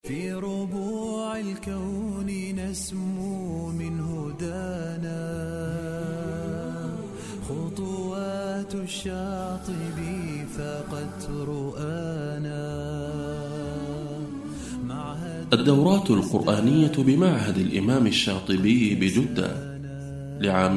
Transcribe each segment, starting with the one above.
في ربوع الكون نسمو من هدانا خطوات الشاطبي فقد رؤانا. الدورات القرآنية بمعهد الإمام الشاطبي بجدة لعام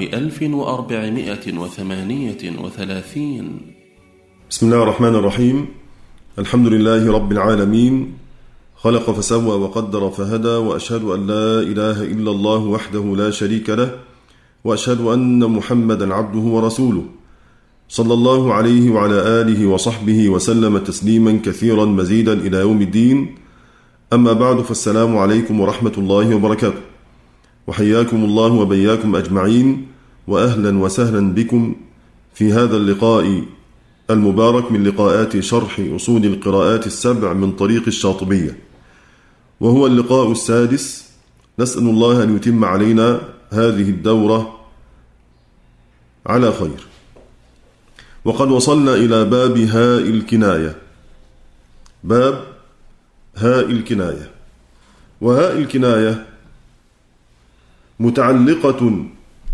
1438. بسم الله الرحمن الرحيم. الحمد لله رب العالمين، خلق فسوى وقدر فهدى، وأشهد أن لا إله إلا الله وحده لا شريك له، وأشهد أن محمدا عبده ورسوله، صلى الله عليه وعلى آله وصحبه وسلم تسليما كثيرا مزيدا إلى يوم الدين. أما بعد، فالسلام عليكم ورحمة الله وبركاته، وحياكم الله وبياكم أجمعين، وأهلا وسهلا بكم في هذا اللقاء المبارك من لقاءات شرح أصول القراءات السبع من طريق الشاطبية، وهو اللقاء السادس. نسأل الله أن يتم علينا هذه الدورة على خير. وقد وصلنا إلى باب هاء الكناية. باب هاء الكناية. وهاء الكناية متعلقة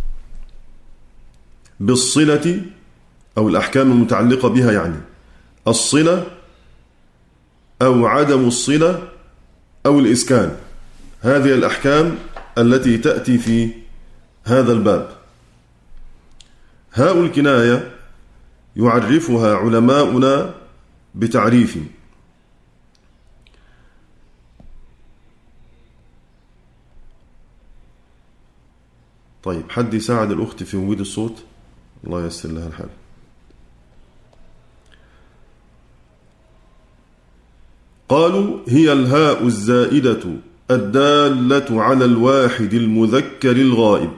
بالصلة أو الأحكام المتعلقة بها، يعني الصلة أو عدم الصلة أو الإسكان. هذه الأحكام التي تأتي في هذا الباب. هاء الكناية يعرفها علماؤنا بتعريف. طيب، حد يساعد الأخت في وجود الصوت؟ الله ييسر لها الحال. قالوا: هي الهاء الزائدة الدالة على الواحد المذكر الغائب.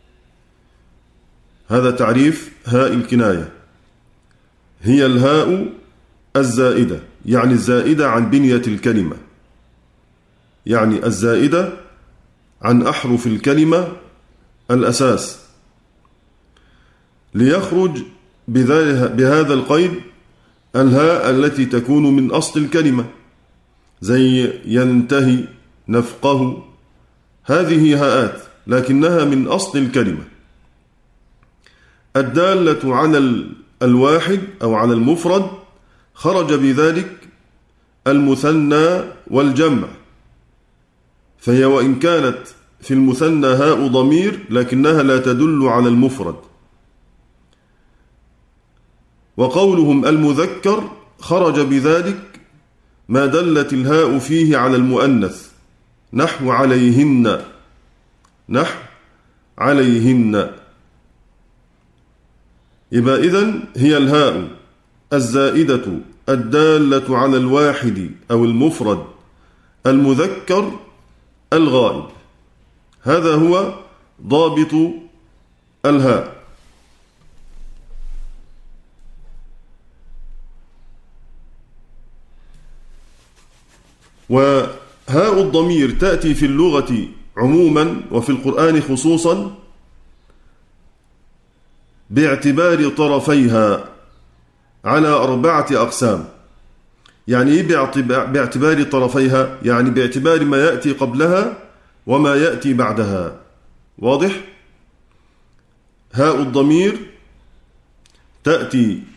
هذا تعريف هاء الكناية. هي الهاء الزائدة، يعني الزائدة عن بنية الكلمة، يعني الزائدة عن أحرف الكلمة الأساس، ليخرج بهذا القيد الهاء التي تكون من أصل الكلمة، زي ينتهي، نفقه. هذه هاءات لكنها من أصل الكلمة. الدالة على الواحد أو على المفرد خرج بذلك المثنى والجمع، فهي وإن كانت في المثنى هاء ضمير لكنها لا تدل على المفرد. وقولهم المذكر خرج بذلك ما دلت الهاء فيه على المؤنث، نحو عليهن، نحو عليهن. يبقى إذن هي الهاء الزائدة الدالة على الواحد أو المفرد المذكر الغائب. هذا هو ضابط الهاء. وهاء الضمير تأتي في اللغة عموما وفي القرآن خصوصا باعتبار طرفيها على 4 أقسام. يعني إيه باعتبار طرفيها؟ يعني باعتبار ما يأتي قبلها وما يأتي بعدها. واضح؟ هاء الضمير تأتي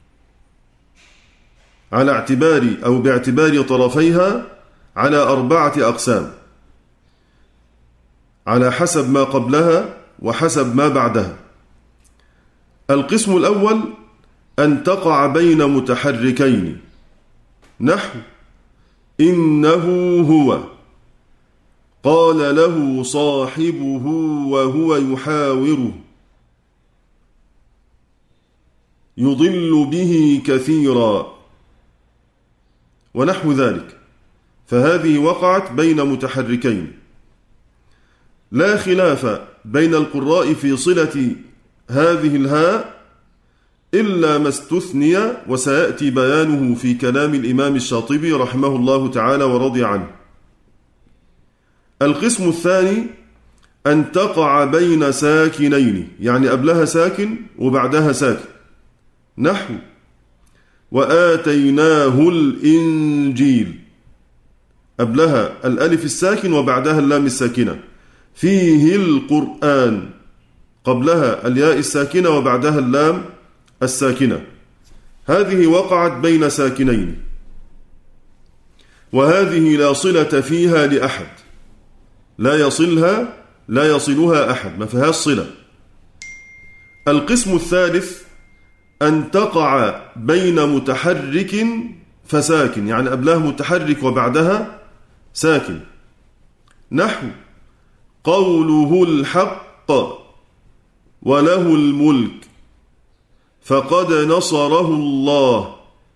على اعتبار أو باعتبار طرفيها على 4 أقسام، على حسب ما قبلها وحسب ما بعدها. القسم الأول أن تقع بين متحركين، نحو إنه هو، قال له صاحبه وهو يحاوره، يضل به كثيرا، ونحو ذلك. فهذه وقعت بين متحركين. لا خلاف بين القراء في صلة هذه الهاء إلا ما استثني، وسيأتي بيانه في كلام الإمام الشاطبي رحمه الله تعالى ورضي عنه. القسم الثاني أن تقع بين ساكنين، يعني قبلها ساكن وبعدها ساكن، نحو وآتيناه الإنجيل. قبلها الألف الساكن وبعدها اللام الساكنة. فيه القرآن قبلها الياء الساكنة وبعدها اللام الساكنة. هذه وقعت بين ساكنين، وهذه لا صلة فيها لأحد، لا يصلها أحد، ما فيهاش صلة. القسم الثالث أن تقع بين متحرك فساكن، يعني قبلها متحرك وبعدها ساكن. نحو قوله الحق وله الملك فقد نصره الله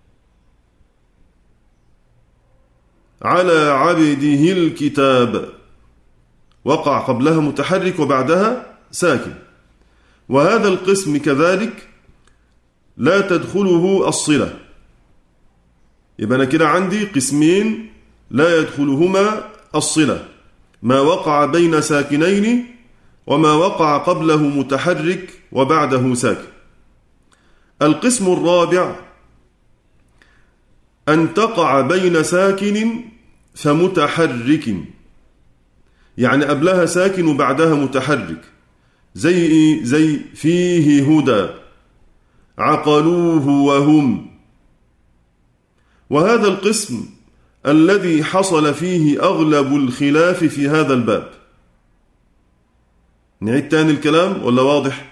على عبده الكتاب، وقع قبلها متحرك وبعدها ساكن. وهذا القسم كذلك لا تدخله الصلة. يبقى أنا كده عندي قسمين لا يدخلهما الصلة: ما وقع بين ساكنين، وما وقع قبله متحرك وبعده ساكن. القسم الرابع أن تقع بين ساكن فمتحرك، يعني قبلها ساكن وبعدها متحرك. زي إيه؟ زي فيه هدى، عقلوه وهم. وهذا القسم الذي حصل فيه أغلب الخلاف في هذا الباب. نعيد تاني الكلام ولا واضح؟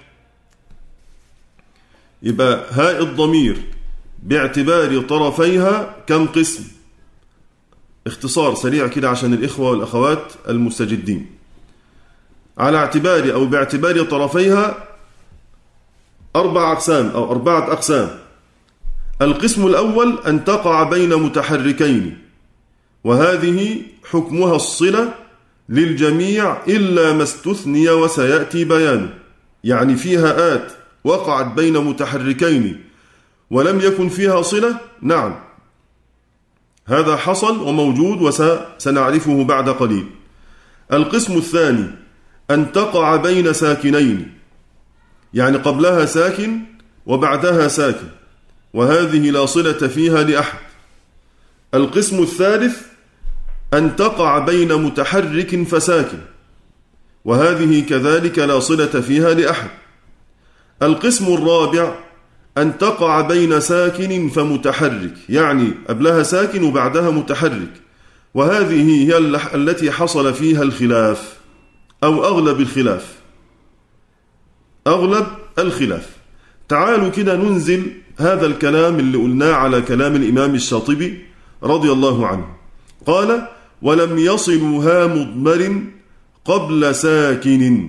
يبقى هاء الضمير باعتبار طرفيها كم قسم؟ اختصار سريع كده عشان الإخوة والأخوات المستجدين. على اعتبار أو باعتبار طرفيها 4 أقسام أو 4 أقسام. القسم الأول أن تقع بين متحركين، وهذه حكمها الصلة للجميع إلا ما استثني وسيأتي بيانه. يعني فيها آت وقعت بين متحركين ولم يكن فيها صلة، نعم هذا حصل وموجود وسنعرفه بعد قليل. القسم الثاني أن تقع بين ساكنين، يعني قبلها ساكن وبعدها ساكن، وهذه لا صلة فيها لأحد. القسم الثالث أن تقع بين متحرك فساكن، وهذه كذلك لا صلة فيها لأحد. القسم الرابع أن تقع بين ساكن فمتحرك، يعني قبلها ساكن وبعدها متحرك، وهذه هي التي حصل فيها الخلاف أو أغلب الخلاف. تعالوا كده ننزل هذا الكلام اللي قلناه على كلام الإمام الشاطبي رضي الله عنه. قال: ولم يصلها مضمر قبل ساكن.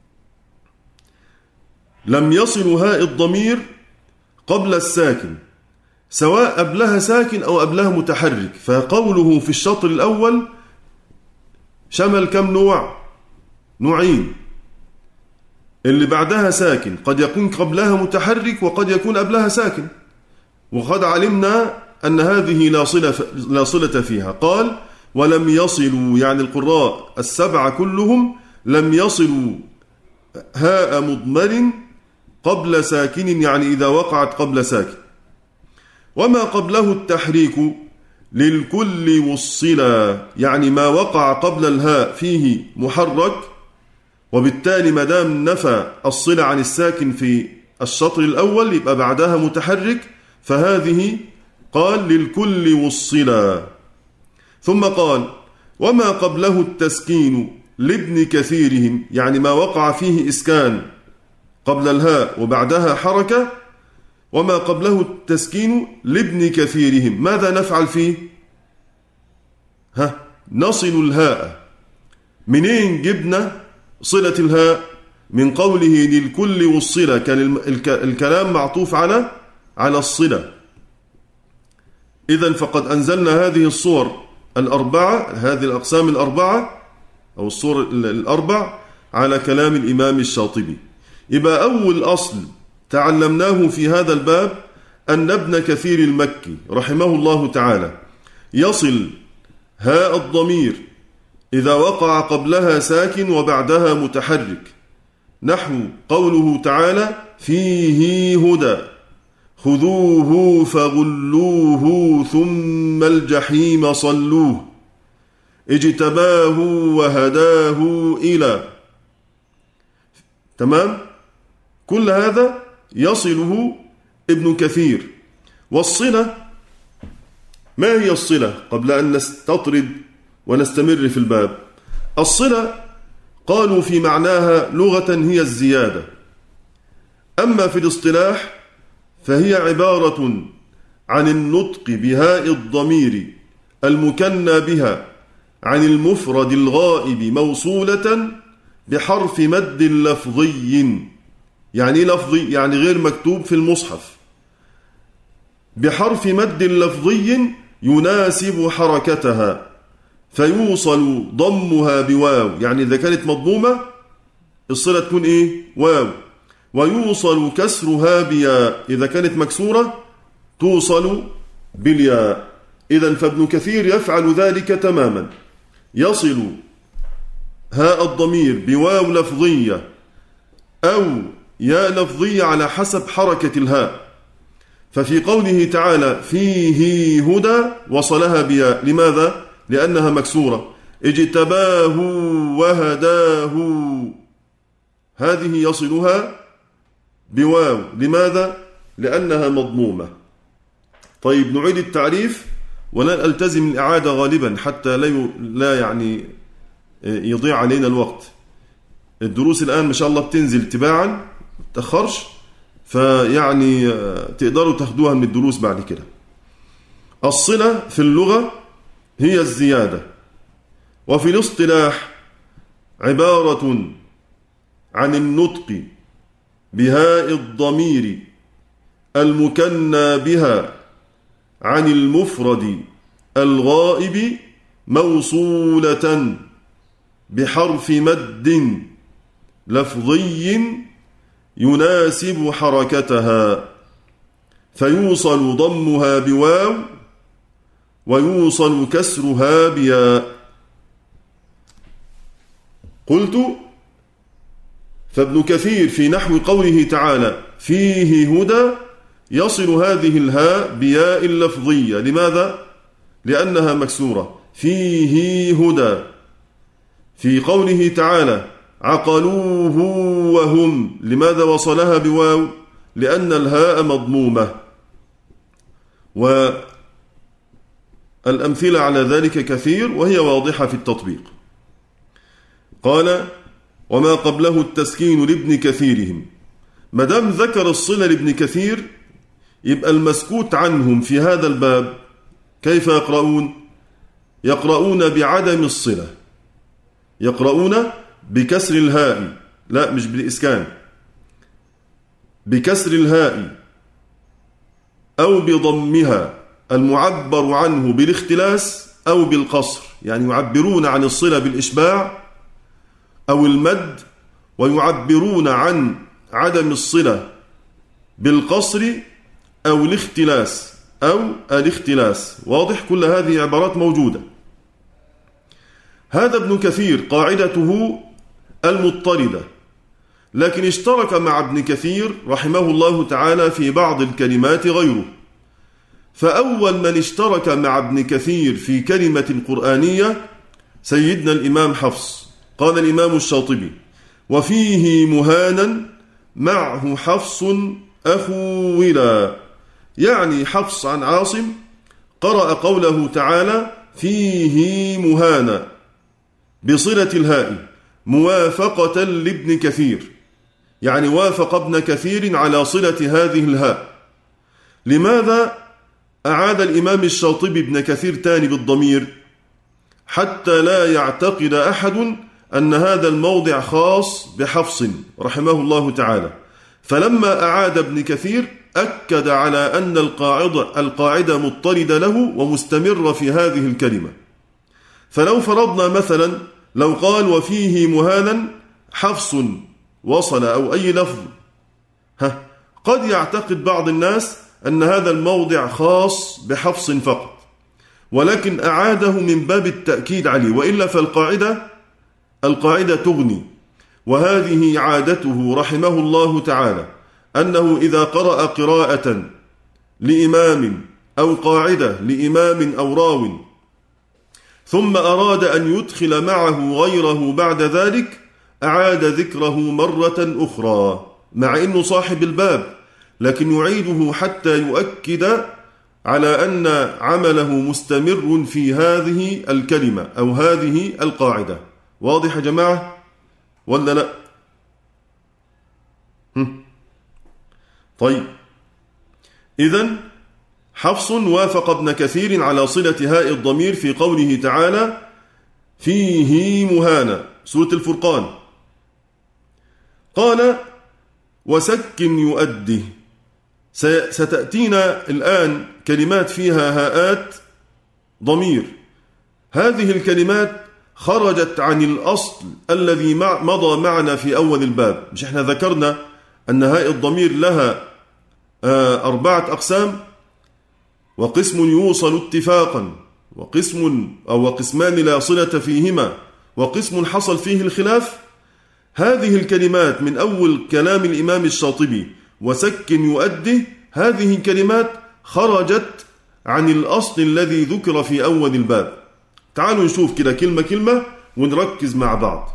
لم يصلها الضمير قبل الساكن، سواء قبلها ساكن أو قبلها متحرك. فقوله في الشطر الأول شمل كم نوع؟ نوعين. اللي بعدها ساكن قد يكون قبلها متحرك وقد يكون قبلها ساكن، وقد علمنا أن هذه لا صلة فيها. قال: ولم يصلوا، يعني القراء 7 كلهم لم يصلوا هاء مضمر قبل ساكن، يعني إذا وقعت قبل ساكن. وما قبله التحريك للكل وصلا، يعني ما وقع قبل الهاء فيه محرك، وبالتالي ما دام نفى الصلة عن الساكن في الشطر الأول يبقى بعدها متحرك، فهذه قال للكل وصلا. ثم قال: وما قبله التسكين لابن كثيرهم، يعني ما وقع فيه إسكان قبل الهاء وبعدها حركة، وما قبله التسكين لابن كثيرهم، ماذا نفعل فيه؟ نصل الهاء. منين جبنا صلة الهاء؟ من قوله للكل والصلة، كان الكلام معطوف على الصلة. إذن فقد أنزلنا هذه الصور الأربعة، هذه الأقسام الأربعة أو الصور الأربع على كلام الإمام الشاطبي. يبقى أول أصل تعلمناه في هذا الباب أن ابن كثير المكي رحمه الله تعالى يصل هاء الضمير إذا وقع قبلها ساكن وبعدها متحرك، نحو قوله تعالى: فيه هدى خذوه فغلوه ثم الجحيم صلوه. اجتباه وهداه إلى. تمام؟ كل هذا يصله ابن كثير. والصلة، ما هي الصلة قبل أن نستطرد ونستمر في الباب؟ الصلة قالوا في معناها لغة هي الزيادة، أما في الاصطلاح فهي عبارة عن النطق بهاء الضمير المكنى بها عن المفرد الغائب موصولة بحرف مد لفظي. يعني لفظي يعني غير مكتوب في المصحف، بحرف مد لفظي يناسب حركتها، فيوصل ضمها بواو، يعني إذا كانت مضمومة الصلة تكون إيه؟ واو. ويوصل كسرها بياء، إذا كانت مكسورة توصل بالياء. إذن فابن كثير يفعل ذلك تماما، يصل هاء الضمير بواو لفظية أو ياء لفظية على حسب حركة الهاء. ففي قوله تعالى فيه هدى وصلها بياء، لماذا؟ لأنها مكسورة. اجتباه وهداه، هذه يصلها بواو، لماذا؟ لأنها مضمومة. طيب نعيد التعريف ولا ألتزم الإعادة غالبا حتى لا يعني يضيع علينا الوقت. الدروس الآن ما شاء الله بتنزل تباعا تأخرش، فيعني تقدروا تاخدوها من الدروس بعد كده. الصلة في اللغة هي الزيادة، وفي الاصطلاح عبارة عن النطق بهاء الضمير المكنى بها عن المفرد الغائب موصولة بحرف مد لفظي يناسب حركتها، فيوصل ضمها بواو ويوصل كسرها بياء. قلت فابن كثير في نحو قوله تعالى فيه هدى يصل هذه الهاء بياء لفظية، لماذا؟ لأنها مكسورة. فيه هدى. في قوله تعالى عقلوه وهم، لماذا وصلها بواو؟ لأن الهاء مضمومة. والأمثلة على ذلك كثير وهي واضحة في التطبيق. قال وما قبله التسكين لابن كثيرهم. مدام ذكر الصلة لابن كثير يبقى المسكوت عنهم في هذا الباب كيف يقرؤون؟ يقرؤون بعدم الصلة، يقرؤون بكسر الهاء، لا مش بالإسكان، بكسر الهاء أو بضمها المعبر عنه بالاختلاس أو بالقصر، يعني يعبرون عن الصلة بالإشباع أو المد، ويعبرون عن عدم الصلة بالقصر أو الاختلاس أو الاختلاس. واضح؟ كل هذه عبارات موجودة. هذا ابن كثير قاعدته المضطردة، لكن اشترك مع ابن كثير رحمه الله تعالى في بعض الكلمات غيره. فأول من اشترك مع ابن كثير في كلمة قرآنية سيدنا الإمام حفص. قال الإمام الشاطبي وفيه مهانا معه حفص أخو ولا، يعني حفص عن عاصم قرأ قوله تعالى فيه مهانا بصلة الهاء موافقة لابن كثير، يعني وافق ابن كثير على صلة هذه الهاء. لماذا أعاد الإمام الشاطبي ابن كثير تاني بالضمير؟ حتى لا يعتقد أحد أن هذا الموضع خاص بحفص رحمه الله تعالى. فلما أعاد ابن كثير أكد على أن القاعدة مضطردة له ومستمرة في هذه الكلمة. فلو فرضنا مثلا لو قال وفيه مهانا حفص وصل أو أي لفظ، قد يعتقد بعض الناس أن هذا الموضع خاص بحفص فقط، ولكن أعاده من باب التأكيد عليه، وإلا فالقاعدة تغني. وهذه عادته رحمه الله تعالى أنه إذا قرأ قراءة لإمام أو قاعدة لإمام أو راو ثم أراد أن يدخل معه غيره بعد ذلك أعاد ذكره مرة أخرى، مع أنه صاحب الباب، لكن يعيده حتى يؤكد على أن عمله مستمر في هذه الكلمة أو هذه القاعدة. واضح يا جماعة ولا لا؟ طيب، إذن حفص وافق ابن كثير على صلة هاء الضمير في قوله تعالى فيه مهانة، سورة الفرقان. قال وسكن يؤدي. ستأتينا الآن كلمات فيها هاءات ضمير. هذه الكلمات خرجت عن الأصل الذي مضى معنا في أول الباب. مش احنا ذكرنا أن هاء الضمير لها 4 أقسام، وقسم يوصل اتفاقا، وقسمان لا صلة فيهما، وقسم حصل فيه الخلاف. هذه الكلمات من أول كلام الإمام الشاطبي وسكن يؤدي، هذه الكلمات خرجت عن الأصل الذي ذكر في أول الباب. تعالوا نشوف كده كلمة كلمة ونركز مع بعض.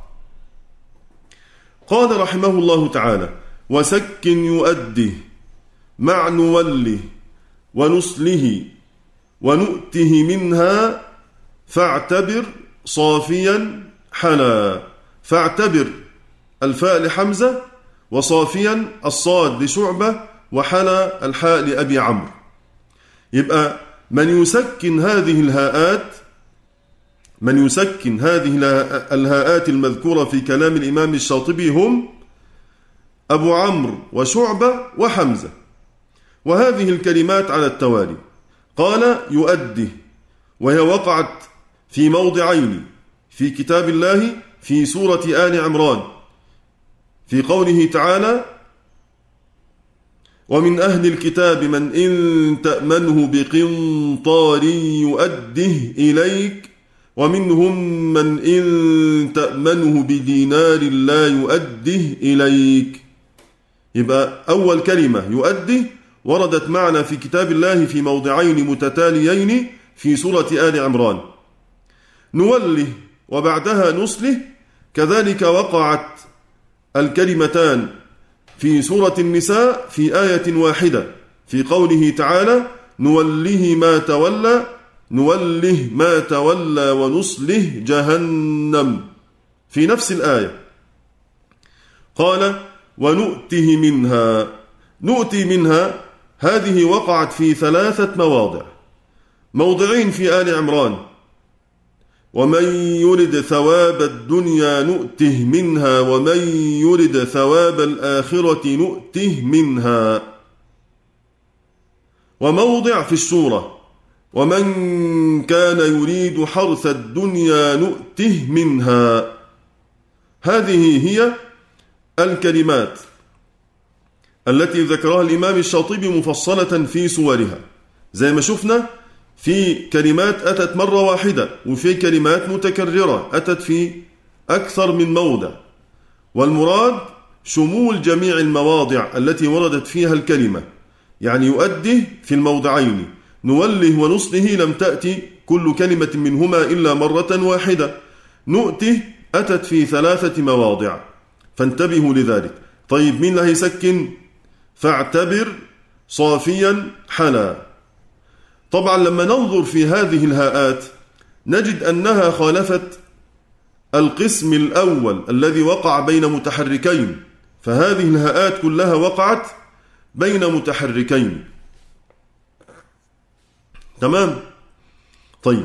قال رحمه الله تعالى وسكن يؤدي مع نوله ونسله ونؤته منها فاعتبر صافيا حلا. فاعتبر الفاء لحمزة، وصافيا الصاد لشعبة، وحلا الحاء لأبي عمرو. يبقى من يسكن هذه الهاءات المذكورة في كلام الإمام الشاطبي هم أبو عمرو وشعبة وحمزة، وهذه الكلمات على التوالي. قال يؤدي، وهي وقعت في موضعين في كتاب الله في سورة آل عمران، في قوله تعالى ومن أهل الكتاب من إن تأمنه بقنطار يؤده إليك ومنهم من إن تأمنه بدينار لا يؤده إليك. يبقى أول كلمة يؤدي وردت معنا في كتاب الله في موضعين متتاليين في سورة آل عمران. نوله وبعدها نسله كذلك وقعت الكلمتان في سورة النساء في آية واحدة في قوله تعالى نوله ما تولى ونصله جهنم، في نفس الآية. قال ونؤته منها. نؤتي منها هذه وقعت في 3 مواضع، موضعين في آل عمران ومن يرد ثواب الدنيا نؤته منها ومن يرد ثواب الآخرة نؤته منها، وموضع في السورة ومن كان يريد حرث الدنيا نؤته منها. هذه هي الكلمات التي ذكرها الإمام الشاطبي مفصلة في سورها. زي ما شفنا في كلمات أتت مرة واحدة، وفي كلمات متكررة أتت في أكثر من موضع، والمراد شمول جميع المواضع التي وردت فيها الكلمة. يعني يؤدي في الموضعين، نوله ونصله لم تأتي كل كلمة منهما إلا مرة واحدة، نؤته أتت في 3 مواضع، فانتبهوا لذلك. طيب مين اللي هيسكن؟ فاعتبر صافيا حلا. طبعا لما ننظر في هذه الهاءات نجد أنها خالفت القسم الأول الذي وقع بين متحركين، فهذه الهاءات كلها وقعت بين متحركين. تمام؟ طيب،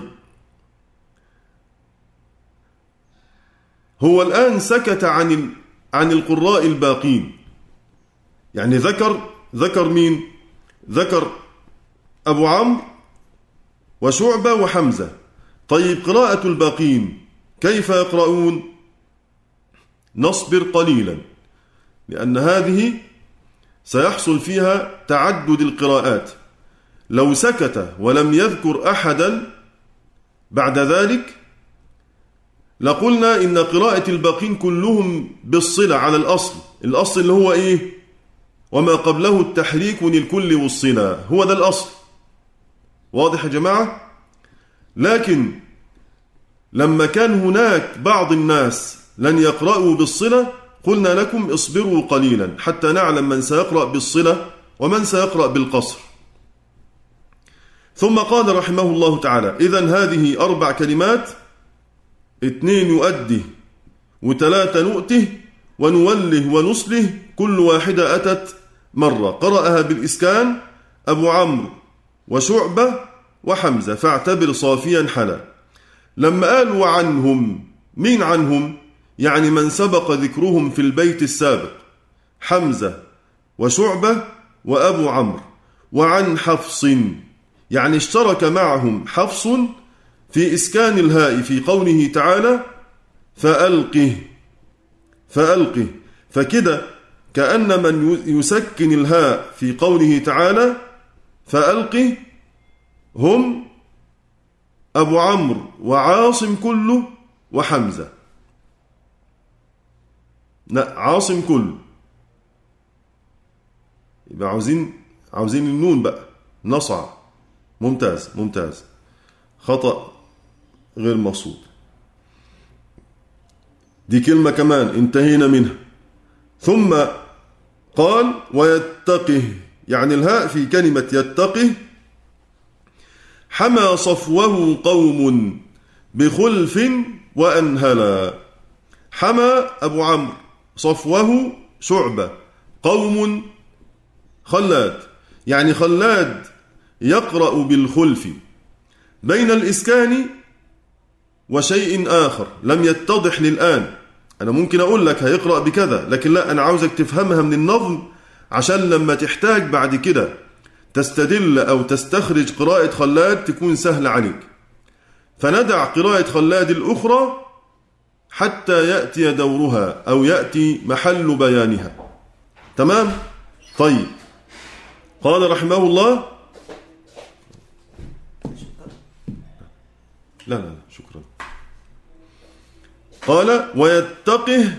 هو الآن سكت عن القراء الباقين، يعني ذكر مين؟ ذكر أبو عمرو وشعبة وحمزة. طيب قراءة الباقين كيف يقرؤون؟ نصبر قليلا، لأن هذه سيحصل فيها تعدد القراءات. لو سكت ولم يذكر أحدا بعد ذلك لقلنا إن قراءة الباقين كلهم بالصلة على الأصل اللي هو إيه؟ وما قبله التحريك للكل والصلة، هو ده الأصل. واضح يا جماعة؟ لكن لما كان هناك بعض الناس لن يقرأوا بالصلة قلنا لكم اصبروا قليلا حتى نعلم من سيقرأ بالصلة ومن سيقرأ بالقصر. ثم قال رحمه الله تعالى: إذن هذه 4 كلمات، 2 يؤدي و3 نؤته ونوله ونصله، كل واحدة أتت مرة. قرأها بالإسكان أبو عمرو وشعبة وحمزة، فاعتبر صافيا حلا. لما قال وعنهم، مين عنهم؟ يعني من سبق ذكرهم في البيت السابق، حمزة وشعبة وأبو عمرو. وعن حفص، يعني اشترك معهم حفص في إسكان الهاء في قوله تعالى فألقه. فكده كأن من يسكن الهاء في قوله تعالى فألقه هم أبو عمرو وعاصم كله وحمزة. لا، عاصم كله. يبقى عاوزين النون بقى نصع. ممتاز. خطأ غير مقصود. دي كلمة كمان انتهينا منها. ثم قال ويتقه، يعني الهاء في كلمة يتقه حمى صفوه قوم بخلف وأنهلا. حمى أبو عمرو، صفوه شعبة، قوم خلاد، يعني خلاد يقرأ بالخلف بين الإسكان وشيء آخر لم يتضح للآن. أنا ممكن أقول لك هيقرأ بكذا، لكن لا، أنا عاوزك تفهمها من النظم عشان لما تحتاج بعد كده تستدل أو تستخرج قراءة خلاد تكون سهل عليك. فندع قراءة خلاد الأخرى حتى يأتي دورها أو يأتي محل بيانها. تمام؟ طيب، قال رحمه الله لا شكرا. قال ويتقه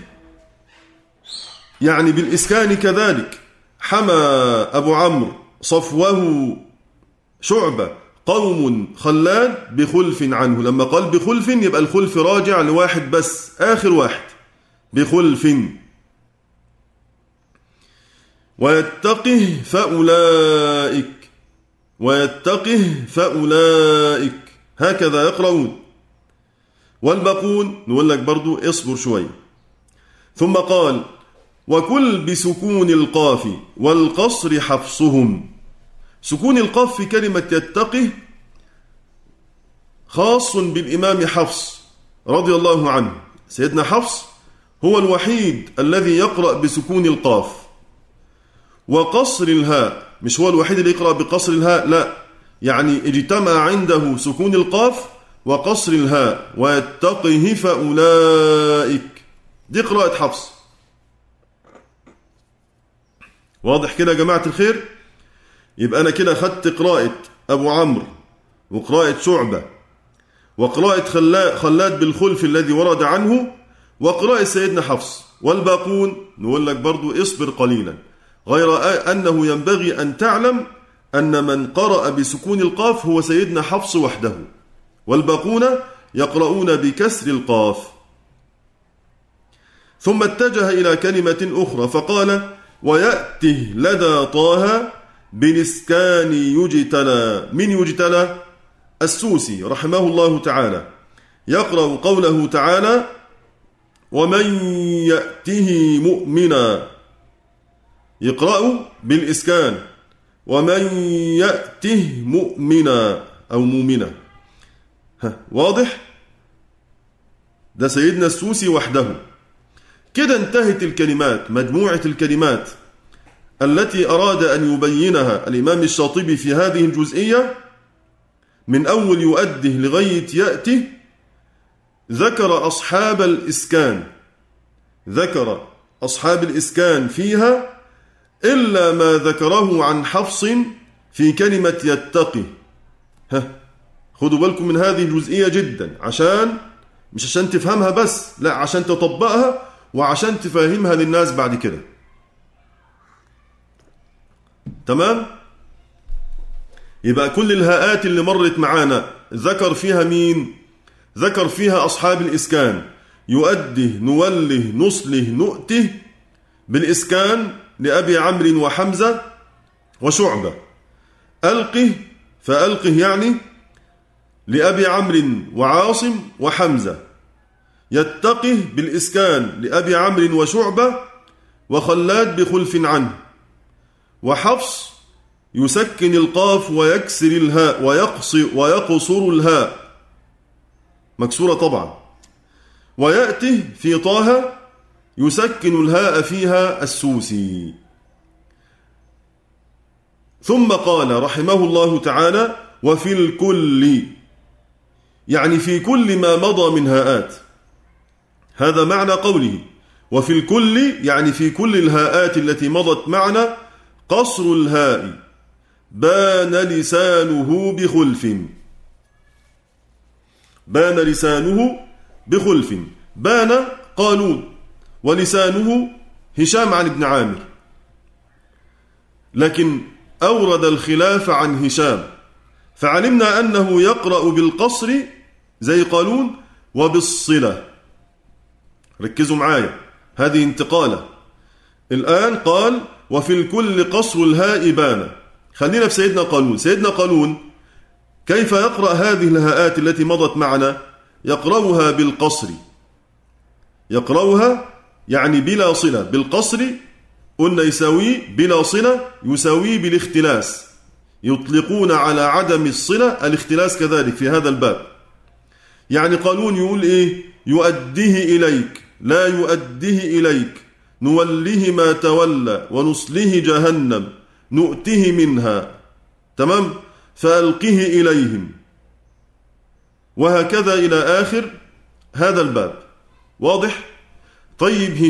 يعني بالإسكان كذلك. حمى أبو عمرو صفوه شعبة قوم خلاد بخلف عنه. لما قال بخلف يبقى الخلف راجع لواحد بس، آخر واحد، بخلف. ويتقه فأولئك هكذا يقرؤون. والباقون نقول لك برضو اصبر شوي. ثم قال وكل بسكون القاف والقصر حفصهم. سكون القاف في كلمة يتقه خاص بالإمام حفص رضي الله عنه. سيدنا حفص هو الوحيد الذي يقرأ بسكون القاف وقصر الهاء، مش هو الوحيد اللي يقرأ بقصر الهاء، لا، يعني اجتمع عنده سكون القاف وقصر الهاء. ويتقه فأولئك، دي قراءة حفص. واضح كده يا جماعة الخير؟ يبقى أنا كده خدت قراءة أبو عمرو وقراءة شعبة وقراءة خلاد بالخلف الذي ورد عنه وقراءة سيدنا حفص. والباقون نقول لك برضو اصبر قليلا، غير أنه ينبغي أن تعلم أن من قرأ بسكون القاف هو سيدنا حفص وحده، والباقون يقرؤون بكسر القاف. ثم اتجه إلى كلمة أخرى فقال ويأته لدى طه بالإسكان يجتلى. من يجتلى؟ السوسي رحمه الله تعالى يقرأ قوله تعالى ومن يأته مؤمنا، يقرأ بالإسكان ومن يأته مؤمنا أو مؤمنا. واضح؟ ده سيدنا السوسي وحده. كده انتهت الكلمات، مجموعة الكلمات التي أراد أن يبينها الإمام الشاطبي في هذه الجزئية من أول يؤده لغاية يأته. ذكر أصحاب الإسكان فيها إلا ما ذكره عن حفص في كلمة يتقي. خدوا بالكم من هذه الجزئية جدا، مش عشان تفهمها بس، لا، عشان تطبقها وعشان تفهمها للناس بعد كده. تمام؟ يبقى كل الهاءات اللي مرت معانا ذكر فيها مين؟ ذكر فيها أصحاب الإسكان: يؤده، نوله، نصله، نؤته، بالإسكان لأبي عمرو وحمزة وشعبة. ألقه، فألقه يعني لأبي عمرو وعاصم وحمزة. يتقه بالإسكان لأبي عمرو وشعبة وخلاد بخلف عنه. وحفص يسكن القاف ويكسر الهاء ويقصر الهاء مكسورة طبعا. ويأته في طه يسكن الهاء فيها السوسي. ثم قال رحمه الله تعالى: وفي الكل، يعني في كل ما مضى من هاءات. هذا معنى قوله وفي الكل، يعني في كل الهاءات التي مضت معنا قصر الهاء بان لسانه بخلف. بان لسانه بخلف. بان قالون، ولسانه هشام عن ابن عامر، لكن أورد الخلاف عن هشام، فعلمنا أنه يقرأ بالقصر زي قالون وبالصلة. ركزوا معايا، هذه انتقالة. الآن قال وفي الكل قصر الهاء بان. خلينا في سيدنا قالون. سيدنا قالون كيف يقرأ هذه الهاءات التي مضت معنا؟ يقرأها بالقصر. يقرأها يعني بلا صلة. بالقصر قلنا يساوي بلا صلة، يساوي بالاختلاس. يطلقون على عدم الصلة الاختلاس كذلك في هذا الباب. يعني قالون يقول إيه؟ يؤديه إليك، لا يؤديه إليك، نوله ما تولى، ونصله جهنم، نؤته منها. تمام؟ فألقه إليهم، وهكذا إلى آخر هذا الباب. واضح؟ طيب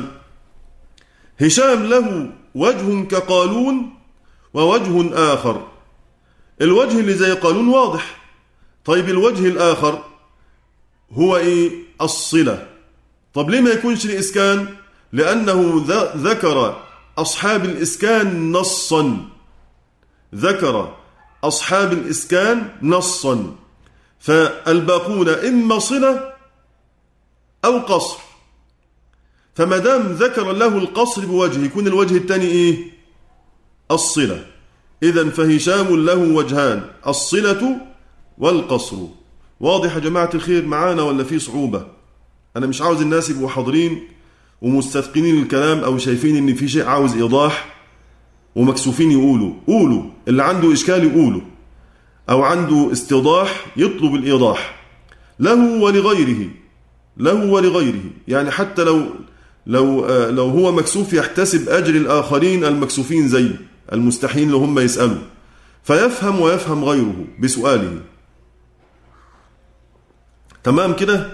هشام له وجه كقالون ووجه آخر. الوجه اللي زي قالون واضح. طيب الوجه الآخر هو إيه؟ الصلة. طب ليه ما يكونش الإسكان؟ لأنه ذكر أصحاب الإسكان نصا. ذكر أصحاب الإسكان نصا، فالباقون إما صلة أو قصر. فما دام ذكر له القصر بوجه، يكون الوجه الثاني إيه؟ الصلة. إذن فهشام له وجهان: الصلة والقصر. واضح يا جماعة الخير معانا ولا في صعوبة؟ أنا مش عاوز الناس يبقوا حاضرين ومستثقلين الكلام أو شايفين إن في شيء عاوز إيضاح ومكسوفين يقولوا. قولوا، اللي عنده إشكال يقولوا، أو عنده استيضاح يطلب الإيضاح له ولغيره. له ولغيره، يعني حتى لو هو مكسوف يحتسب أجر الآخرين المكسوفين زي المستحيين اللي هم يسألوا، فيفهم ويفهم غيره بسؤاله. تمام كده؟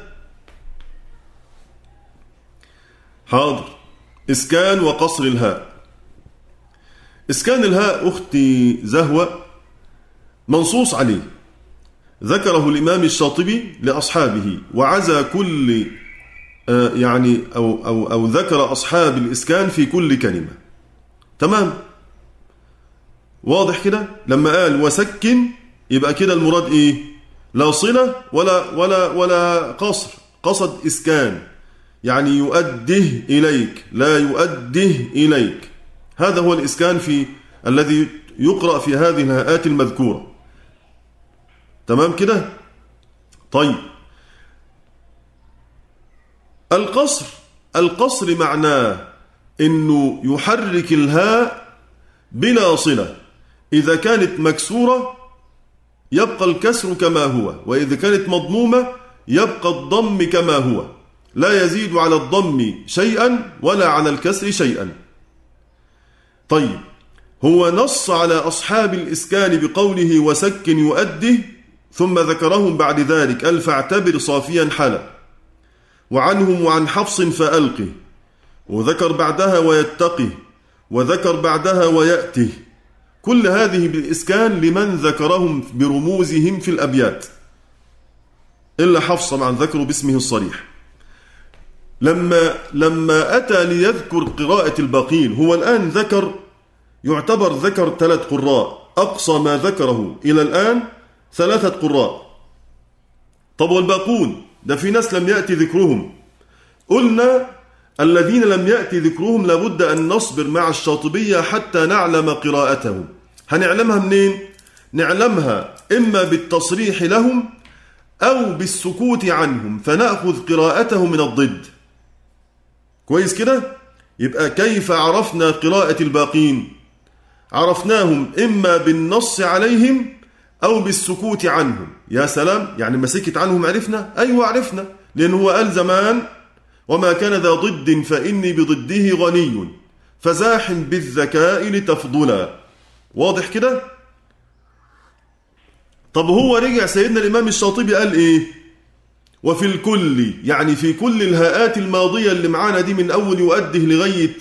حاضر. إسكان وقصر الهاء. إسكان الهاء أختي زهوة منصوص عليه، ذكره الإمام الشاطبي لأصحابه، وعزى كل يعني أو ذكر أصحاب الإسكان في كل كلمة. تمام؟ واضح كده؟ لما قال وسكن يبقى كده المراد إيه؟ لا صلة ولا قصر، قصد إسكان، يعني يؤده إليك، لا يؤده إليك. هذا هو الإسكان في الذي يقرأ في هذه الهاءات المذكورة. تمام كده؟ طيب القصر معناه إنه يحرك الهاء بلا صلة. إذا كانت مكسورة يبقى الكسر كما هو، وإذا كانت مضمومة يبقى الضم كما هو، لا يزيد على الضم شيئا ولا على الكسر شيئا. طيب هو نص على أصحاب الإسكان بقوله وسكن يؤده، ثم ذكرهم بعد ذلك قال فاعتبر صافيا حلا، وعنهم وعن حفص فألقه، وذكر بعدها ويتقه، وذكر بعدها ويأته. كل هذه بالإسكان لمن ذكرهم برموزهم في الأبيات، إلا حفص طبعا ذكروا باسمه الصريح. لما أتى ليذكر قراءة الباقين، هو الآن يعتبر ذكر 3 قراء، أقصى ما ذكره إلى الآن 3 قراء. طب والباقون ده في ناس لم يأتي ذكرهم. قلنا الذين لم يأتي ذكرهم لابد أن نصبر مع الشاطبية حتى نعلم قراءتهم. هنعلمها منين؟ نعلمها إما بالتصريح لهم أو بالسكوت عنهم، فنأخذ قراءته من الضد. كويس كده؟ يبقى كيف عرفنا قراءة الباقين؟ عرفناهم إما بالنص عليهم أو بالسكوت عنهم. يا سلام، يعني ما سكت عنهم عرفنا؟ أيوة عرفنا، لأنه هو قال زمان وما كان ذا ضد فإني بضده غني فزاحم بالذكاء لتفضلا. واضح كده؟ طب هو رجع سيدنا الإمام الشاطبي قال إيه؟ وفي الكل، يعني في كل الهاءات الماضية اللي معانا دي من أول يؤده لغاية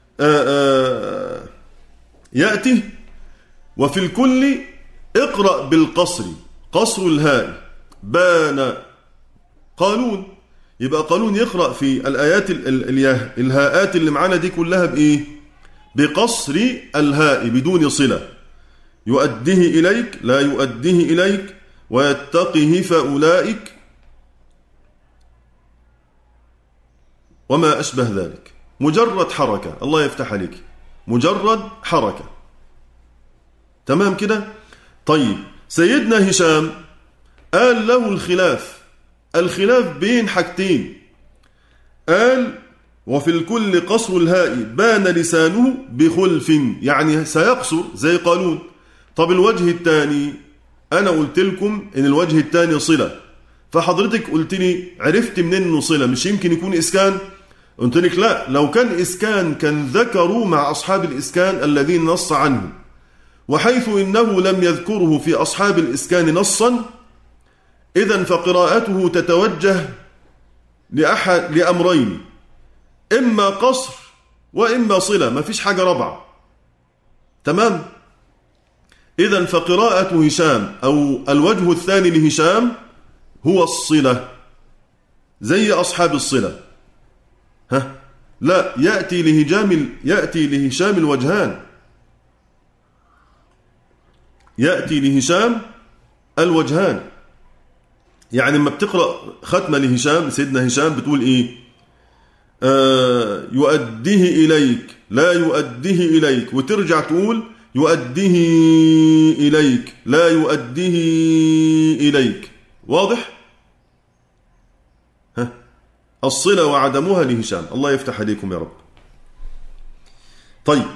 يأتي، وفي الكل اقرأ بالقصر، قصر الهاء بان قالون. يبقى قالون يقرأ في الآيات الهاءات اللي معانا دي كلها بإيه؟ بقصر الهاء بدون صلة. يؤديه إليك، لا يؤديه إليك، ويتقه فأولئك، وما أشبه ذلك. مجرد حركة، الله يفتح عليك، مجرد حركة. تمام كده؟ طيب سيدنا هشام قال له الخلاف بين حاجتين. قال وفي الكل قصر الهاء بان لسانه بخلف، يعني سيقصر زي قالون. طب الوجه الثاني، أنا قلت لكم إن الوجه الثاني صلة، فحضرتك قلت لي عرفت منين إنه صلة؟ مش يمكن يكون إسكان؟ قلت لك لا، لو كان إسكان كان ذكروا مع أصحاب الإسكان الذين نص عنهم، وحيث إنه لم يذكره في أصحاب الإسكان نصا، إذن فقراءته تتوجه لأمرين، إما قصر وإما صلة، ما فيش حاجة رابعة. تمام؟ إذن فقراءة هشام أو الوجه الثاني لهشام هو الصلة زي أصحاب الصلة. لا، يأتي لهشام الوجهان، يأتي لهشام الوجهان. يعني لما بتقرأ ختمة لهشام سيدنا هشام بتقول إيه؟ يؤديه إليك، لا يؤديه إليك، وترجع تقول يؤديه إليك، لا يؤديه إليك. واضح؟ الصلة وعدمها لهشام. الله يفتح عليكم يا رب. طيب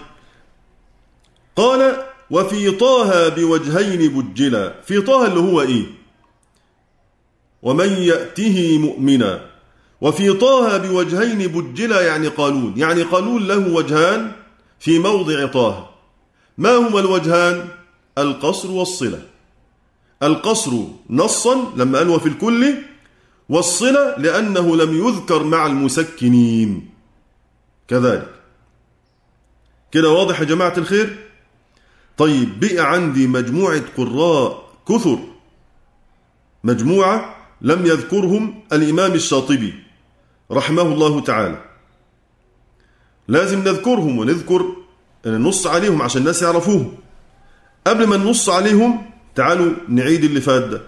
قال وفي طه بوجهين بجلا. في طه اللي هو إيه؟ ومن يأته مؤمنا. وفي طه بوجهين بجلا يعني قالون، يعني قالون له وجهان في موضع طه. ما هما الوجهان؟ القصر والصلة. القصر نصا لما قال وفي الكل، والصلة لأنه لم يذكر مع المسكنين كذلك. كده واضح يا جماعة الخير؟ طيب بقى عندي مجموعة قراء كثر، مجموعة لم يذكرهم الإمام الشاطبي رحمه الله تعالى، لازم نذكرهم ونذكر نص عليهم عشان الناس يعرفوهم. قبل ما نص عليهم تعالوا نعيد اللي فات ده.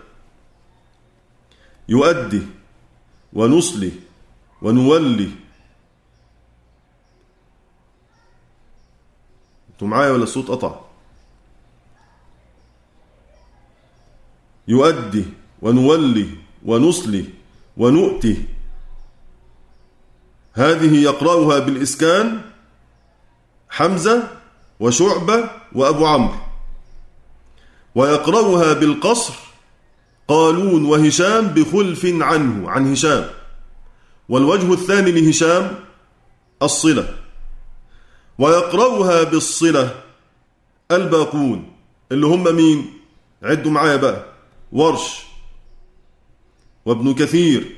يؤدي ونصلي ونولي. انتوا معايا ولا الصوت قطع؟ يؤدي ونولي ونصلي ونؤتي، هذه يقرأها بالإسكان حمزة وشعبة وأبو عمرو، ويقرأها بالقصر قالون وهشام بخلف عنه عن هشام. والوجه الثاني لهشام الصلة. ويقرأها بالصلة الباقون اللي هم مين؟ عدوا معايا بقى: ورش وابن كثير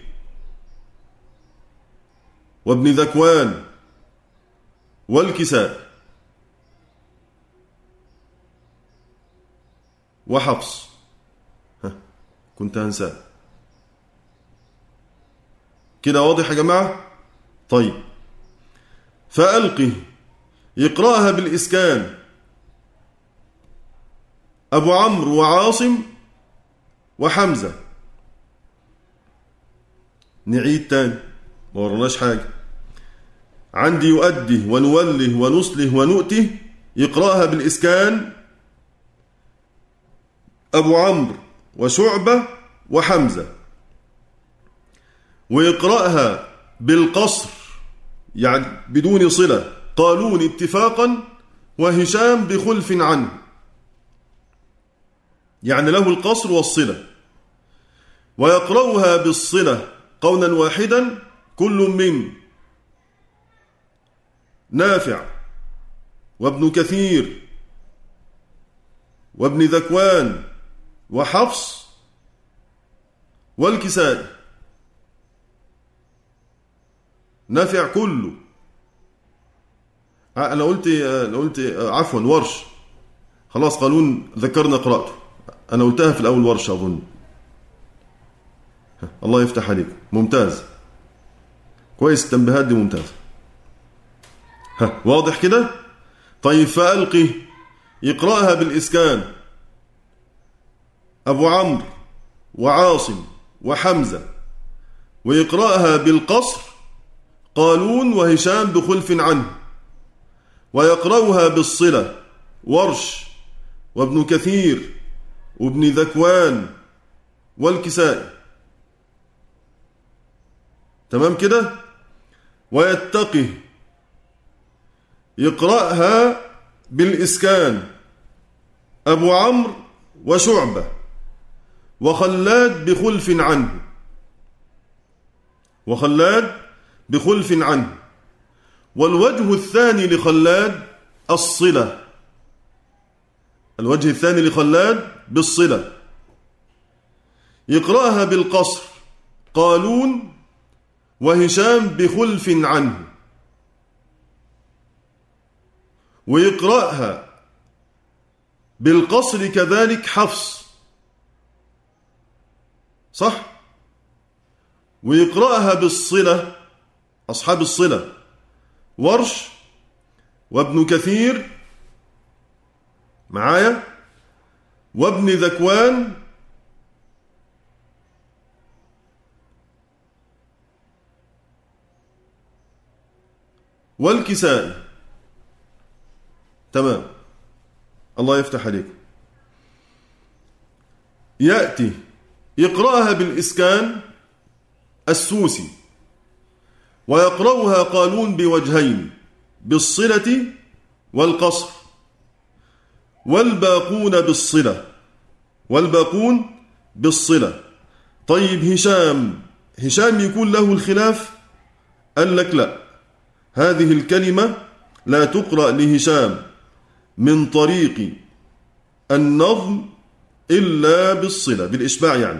وابن ذكوان والكساء وحفص. كنت هنساه كده. واضح يا جماعة؟ طيب فألقه يقرأها بالإسكان أبو عمرو وعاصم وحمزة، نعيد تاني، ما ورناش حاجة. عندي يؤدي ونوله ونصله ونؤته، يقرأها بالإسكان أبو عمرو وشعبة وحمزة. ويقرأها بالقصر يعني بدون صلة قالون اتفاقا وهشام بخلف عنه، يعني له القصر والصلة. ويقرأها بالصلة قولا واحدا كل من نافع وابن كثير وابن ذكوان وحفص والكسائي. نافع كله. أنا قلت عفوا ورش، خلاص قالون ذكرنا قراءته، أنا قلتها في الأول ورش أظن. الله يفتح عليك، ممتاز كويس، التنبيهات دي ممتاز. واضح كده؟ طيب فألقي يقرأها بالإسكان أبو عمرو وعاصم وحمزة، ويقرأها بالقصر قالون وهشام بخلف عنه، ويقرأها بالصلة ورش وابن كثير وابن ذكوان والكسائي. تمام كده؟ ويتقي يقرأها بالإسكان أبو عمرو وشعبة وخلاد بخلف عنه، وخلاد بخلف عنه. والوجه الثاني لخلاد الصلة، الوجه الثاني لخلاد بالصلة. يقرأها بالقصر قالون وهشام بخلف عنه، ويقرأها بالقصر كذلك حفص، صح؟ ويقرأها بالصلة أصحاب الصلة ورش وابن كثير معايا وابن ذكوان والكسائي. تمام، الله يفتح عليك. يأتي يقرأها بالإسكان السوسي، ويقرأها قالون بوجهين بالصلة والقصر، والباقون بالصلة، والباقون بالصلة. طيب هشام يكون له الخلاف، قال لك لا، هذه الكلمة لا تقرأ لهشام من طريق النظم إلا بالصلة، بالإشباع يعني.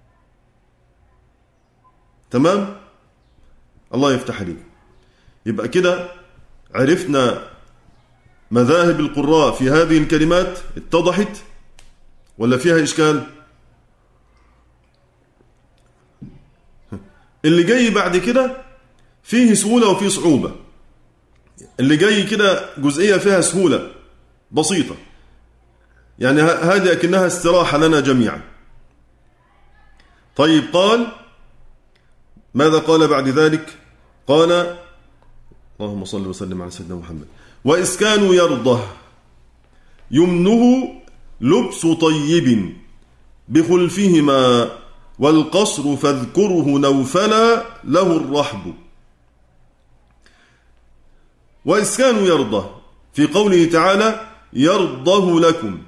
تمام؟ الله يفتح عليك. يبقى كده عرفنا مذاهب القراء في هذه الكلمات، اتضحت ولا فيها إشكال؟ اللي جاي بعد كده فيه سهولة وفيه صعوبة. اللي جاي كده جزئية فيها سهولة بسيطة، يعني هذه أكنها استراحة لنا جميعا. طيب قال ماذا قال بعد ذلك؟ قال اللهم صل وسلم على سيدنا محمد. وإسكان يرضى يمنه لبس طيب بخلفهما، والقصر فاذكره نوفلا له الرحب. وإسكان يرضى في قوله تعالى يرضه لكم.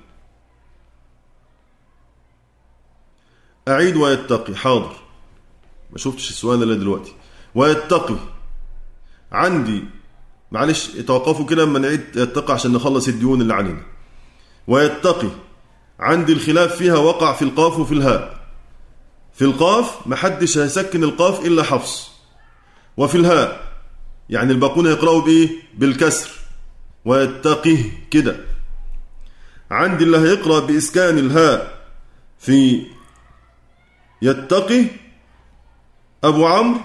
أعيد ويتقي، حاضر، ما شفتش السؤال اللي دلوقتي. ويتقي عندي، معلش توقفوا كده لما نعيد يتقي عشان نخلص الديون اللي علينا. ويتقي عندي الخلاف فيها وقع في القاف وفي الهاء. في القاف محدش هيسكن القاف إلا حفص، وفي الهاء يعني الباقون يقرأوا بإيه؟ بالكسر. ويتقيه كده. عندي اللي هيقرأ بإسكان الهاء في يتقي أبو عمرو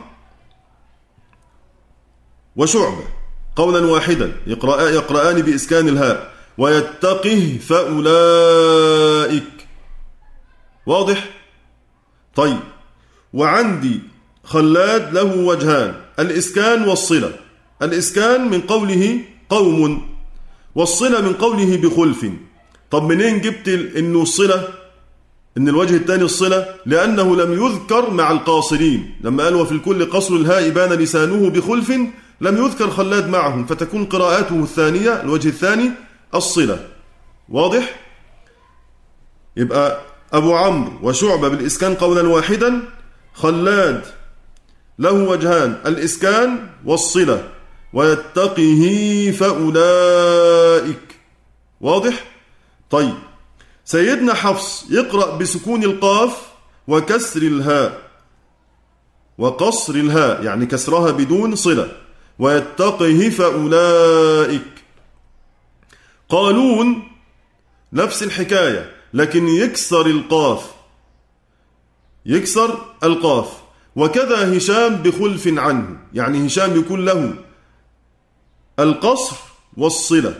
وشعبة قولا واحدا، يقرآن بإسكان الهاء. ويتقه فأولئك. واضح؟ طيب، وعندي خلاد له وجهان، الإسكان والصلة. الإسكان من قوله قوم، والصلة من قوله بخلف. طب منين جبت إنه الصلة، إن الوجه الثاني الصلة؟ لأنه لم يذكر مع القاصرين، لما قال وفي الكل قصر الهاء بان لسانه بخلف لم يذكر خلاد معهم، فتكون قراءته الثانية الوجه الثاني الصلة. واضح؟ يبقى أبو عمرو وشعبة بالإسكان قولا واحدا، خلاد له وجهان، الإسكان والصلة، ويتقه فأولئك. واضح؟ طيب، سيدنا حفص يقرأ بسكون القاف وكسر الهاء وقصر الهاء، يعني كسرها بدون صلة، ويتقه فأولئك. قالون نفس الحكاية، لكن يكسر القاف، يكسر القاف. وكذا هشام بخلف عنه، يعني هشام يكون له القصر والصلة.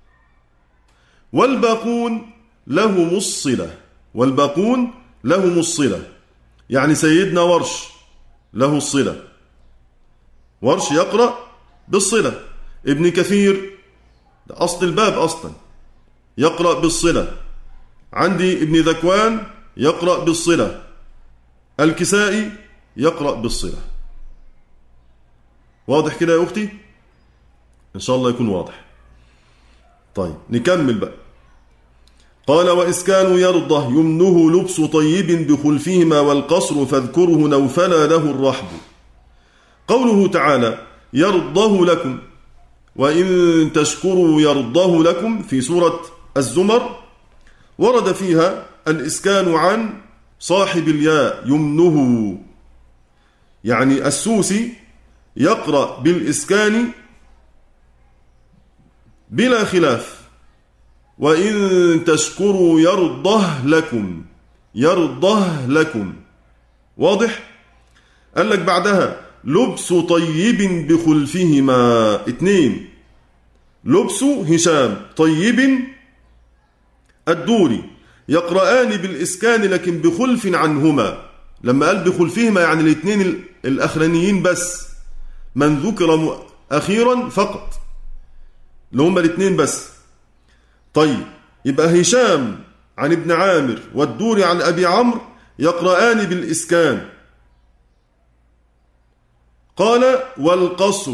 والباقون لهم الصلة، والباقون لهم الصلة، يعني سيدنا ورش له الصلة، ورش يقرأ بالصلة. ابن كثير ده أصل الباب أصلا يقرأ بالصلة. عندي ابن ذكوان يقرأ بالصلة. الكسائي يقرأ بالصلة. واضح كده يا أختي؟ إن شاء الله يكون واضح. طيب نكمل بقى. قال وإسكان يرضه يمنه لبس طيب بخلفهما والقصر فاذكره نوفلا له الرحب. قوله تعالى يرضه لكم، وإن تشكروا يرضه لكم، في سورة الزمر ورد فيها الإسكان عن صاحب الياء يمنه، يعني السوسي يقرأ بالإسكان بلا خلاف، وإن تشكروا يرضه لكم، يرضه لكم. واضح؟ قال لك بعدها لبس طيب بخلفهما، اثنين، لبس هشام، طيب الدوري، يقرآن بالإسكان لكن بخلف عنهما. لما قال بخلفهما يعني الاثنين الأخرانيين بس، من ذكر أخيرا فقط، اللي هما الاثنين بس. طيب، يبقى هشام عن ابن عامر والدوري عن أبي عمرو يقرآن بالإسكان. قال والقصر،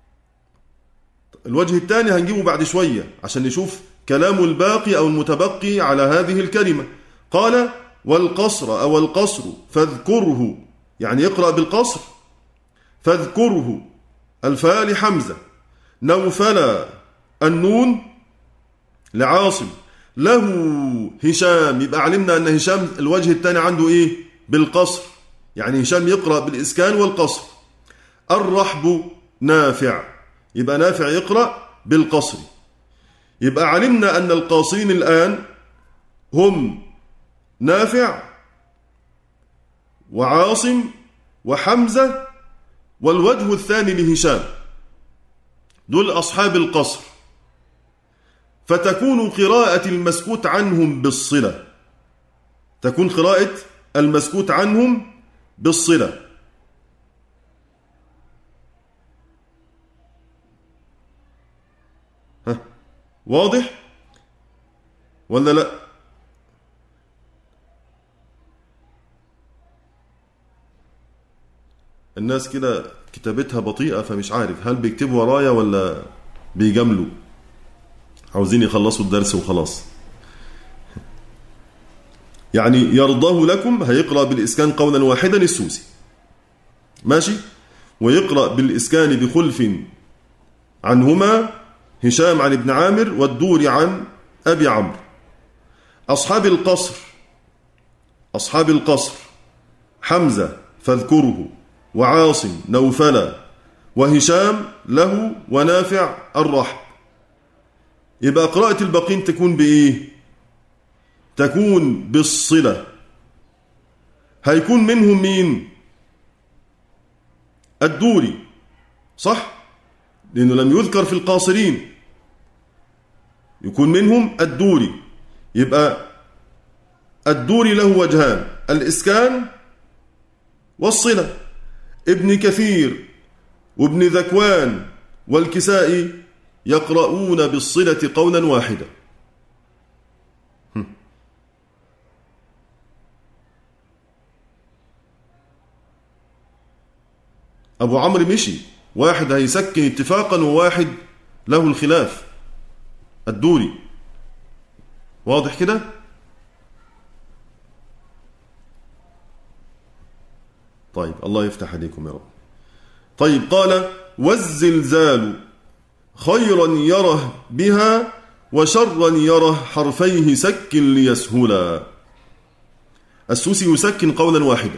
الوجه الثاني هنجيبه بعد شوية عشان نشوف كلام الباقي أو المتبقي على هذه الكلمة. قال والقصر أو القصر فاذكره، يعني يقرأ بالقصر، فاذكره الفاء لحمزة، نوفلا النون لعاصم، له هشام. يبقى علمنا أن هشام الوجه الثاني عنده إيه؟ بالقصر، يعني هشام يقرأ بالإسكان والقصر. الرحب نافع، يبقى نافع يقرأ بالقصر. يبقى علمنا أن القاصرين الآن هم نافع وعاصم وحمزة والوجه الثاني لهشام، دول أصحاب القصر. فتكون قراءة المسكوت عنهم بالصلة، تكون قراءة المسكوت عنهم بالصلة. واضح ولا لا؟ الناس كده كتابتها بطيئة، فمش عارف هل بيكتبوا ورايا ولا بيجاملوا، عاوزين يخلصوا الدرس وخلاص. يعني يرضاه لكم هيقرأ بالإسكان قولا واحدا السوسي، ماشي، ويقرأ بالإسكان بخلف عنهما هشام عن ابن عامر والدوري عن أبي عمرو. أصحاب القصر، أصحاب القصر حمزة فاذكره، وعاصم نوفلا، وهشام له، ونافع الرحب. يبقى قراءة الباقين تكون بإيه؟ تكون بالصلة. هيكون منهم مين؟ الدوري، صح؟ لأنه لم يذكر في القاصرين، يكون منهم الدوري. يبقى الدوري له وجهان، الإسكان والصلة. ابن كثير وابن ذكوان والكسائي يقرؤون بالصلة قولا واحدا. أبو عمرو مشي، واحد هيسكن اتفاقا وواحد له الخلاف، الدوري. واضح كده؟ طيب الله يفتح عليكم يا رب. طيب قال والزلزال خيرا يره بها وشرا يره حرفيه سك ليسهلا. السوسي يسكن قولا واحدا.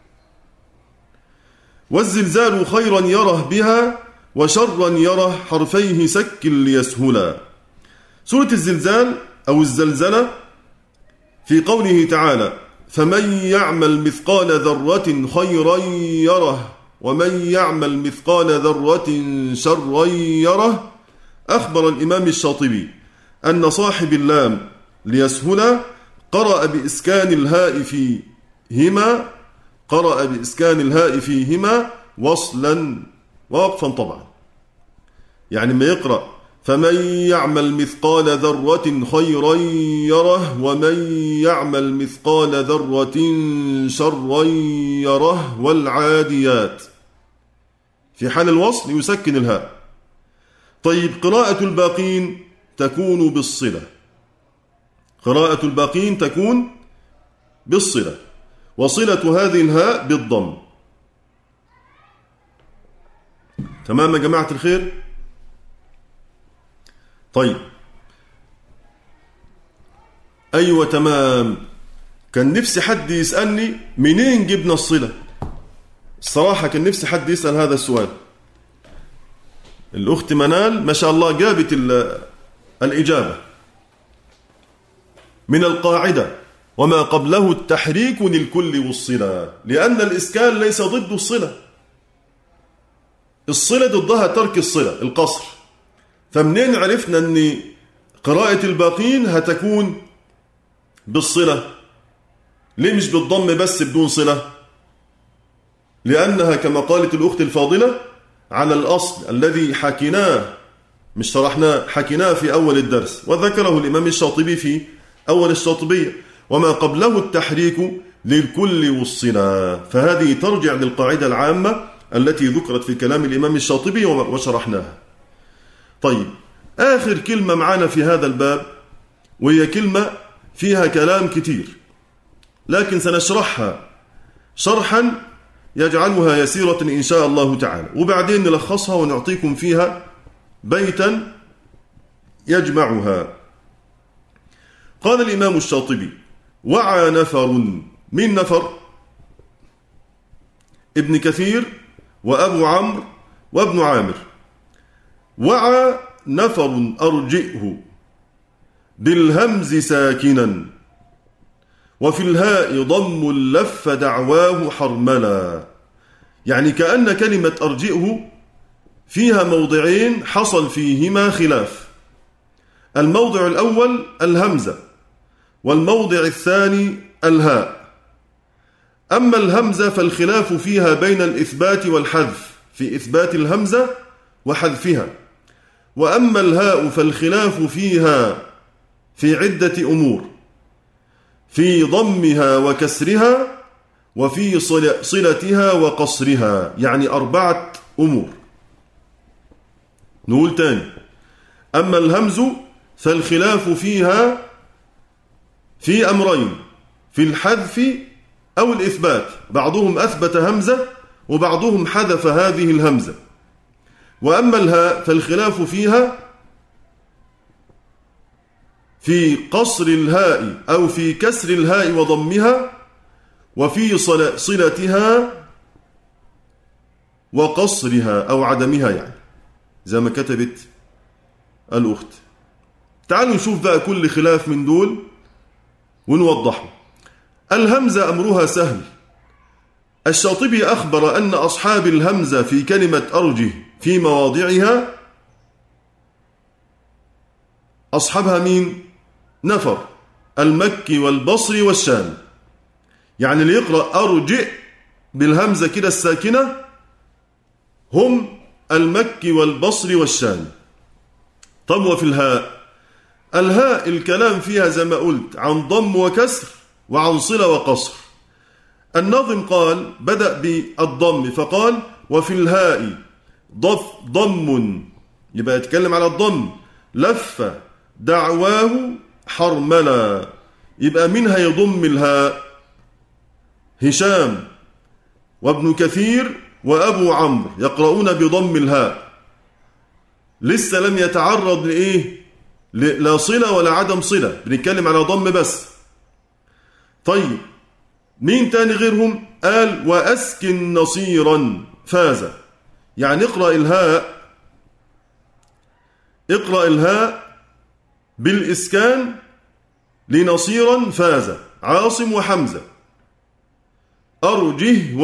والزلزال خيرا يره بها وشرا يره حرفيه سك ليسهلا. سورة الزلزال أو الزلزلة في قوله تعالى فمن يعمل مثقال ذرة خيرا يره ومن يعمل مثقال ذرة شرا يره. أخبر الإمام الشاطبي أن صاحب اللام ليسهل قرأ بإسكان الهاء فيهما وصلا ووقفا طبعا. يعني ما يقرأ فمن يعمل مثقال ذرة خيرا يره ومن يعمل مثقال ذرة شرا يره والعاديات، في حال الوصل يسكن الهاء. طيب قراءة الباقين تكون بالصلة، قراءة الباقين تكون بالصلة، وصلة هذه الهاء بالضم. تمام يا جماعة الخير؟ طيب أيوة تمام. كان نفسي حد يسألني منين جبنا الصلة. الصراحة كان نفسي حد يسأل هذا السؤال. الأخت منال ما شاء الله جابت الإجابة من القاعدة وما قبله التحريك للكل والصلة، لأن الإسكان ليس ضد الصلة. الصلة ضدها ترك الصلة، القصر. فمنين عرفنا أن قراءة الباقين هتكون بالصلة؟ ليه مش بالضم بس بدون صلة؟ لأنها كما قالت الأخت الفاضلة على الأصل الذي حكيناه، مش شرحناه، حكيناه في أول الدرس، وذكره الإمام الشاطبي في أول الشاطبية وما قبله التحريك للكل والصلة. فهذه ترجع للقاعدة العامة التي ذكرت في كلام الإمام الشاطبي وشرحناها. طيب آخر كلمة معنا في هذا الباب، وهي كلمة فيها كلام كتير لكن سنشرحها شرحا يجعلها يسيرة إن شاء الله تعالى، وبعدين نلخصها ونعطيكم فيها بيتا يجمعها. قال الإمام الشاطبي وعى نفر. من نفر؟ ابن كثير وأبو عمرو وابن عامر. وعى نفر أرجئه بالهمز ساكنا وفي الهاء ضم لف دعواه حرملا. يعني كأن كلمة أرجئه فيها موضعين حصل فيهما خلاف. الموضع الأول الهمزة، والموضع الثاني الهاء. أما الهمزة فالخلاف فيها بين الإثبات والحذف في إثبات الهمزة وحذفها، وأما الهاء فالخلاف فيها في عدة أمور: في ضمها وكسرها، وفي صلتها وقصرها، يعني 4 أمور. نقول تاني: أما الهمز فالخلاف فيها في أمرين: في الحذف أو الإثبات، بعضهم أثبت همزة وبعضهم حذف هذه الهمزة. وأما الهاء فالخلاف فيها في قصر الهاء أو في كسر الهاء وضمها، وفي صلتها وقصرها أو عدمها، يعني زي ما كتبت الأخت. تعالوا نشوف بقى كل خلاف من دول ونوضحه. الهمزة أمرها سهل. الشاطبي أخبر أن أصحاب الهمزة في كلمة أرجه في مواضعها أصحابها مين؟ نفر: المكي والبصري والشام. يعني اللي يقرأ أرجئ بالهمزة كده الساكنة هم المكي والبصري والشام. طب وفي الهاء، الهاء الكلام فيها زي ما قلت عن ضم وكسر وعن صلة وقصر. الناظم قال بدأ بالضم فقال وفي الهاء ضم، يبقى يتكلم على الضم، لف دعواه حرملا، يبقى منها يضم الهاء هشام وابن كثير وأبو عمرو يقرؤون بضم الهاء، لسه لم يتعرض لإيه؟ لا صلة ولا عدم صلة، بنتكلم على ضم بس. طيب مين تاني غيرهم؟ قال وأسكن نصيرا فاز، يعني اقرأ الهاء بالإسكان لنصيرا فاز، عاصم وحمزة. أرجه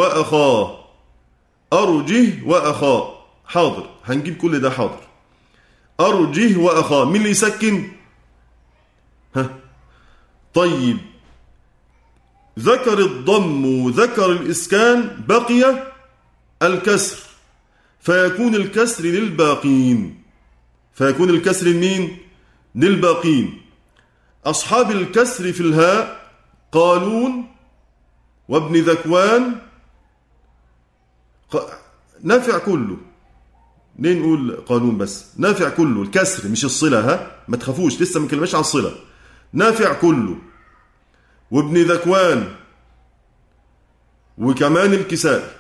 وأخاه، حاضر، هنجيب كل ده حاضر. أرجه وأخاه، مين اللي يسكن؟ طيب ذكر الضم وذكر الإسكان، بقي الكسر، فيكون الكسر للباقين. للباقين. أصحاب الكسر في الهاء قالون وابن ذكوان، نافع كله. ليه نقول قانون بس؟ نافع كله، الكسر مش الصلة، ما تخافوش لسه ما نكلمش عن الصلة، نافع كله وابن ذكوان وكمان الكسائي.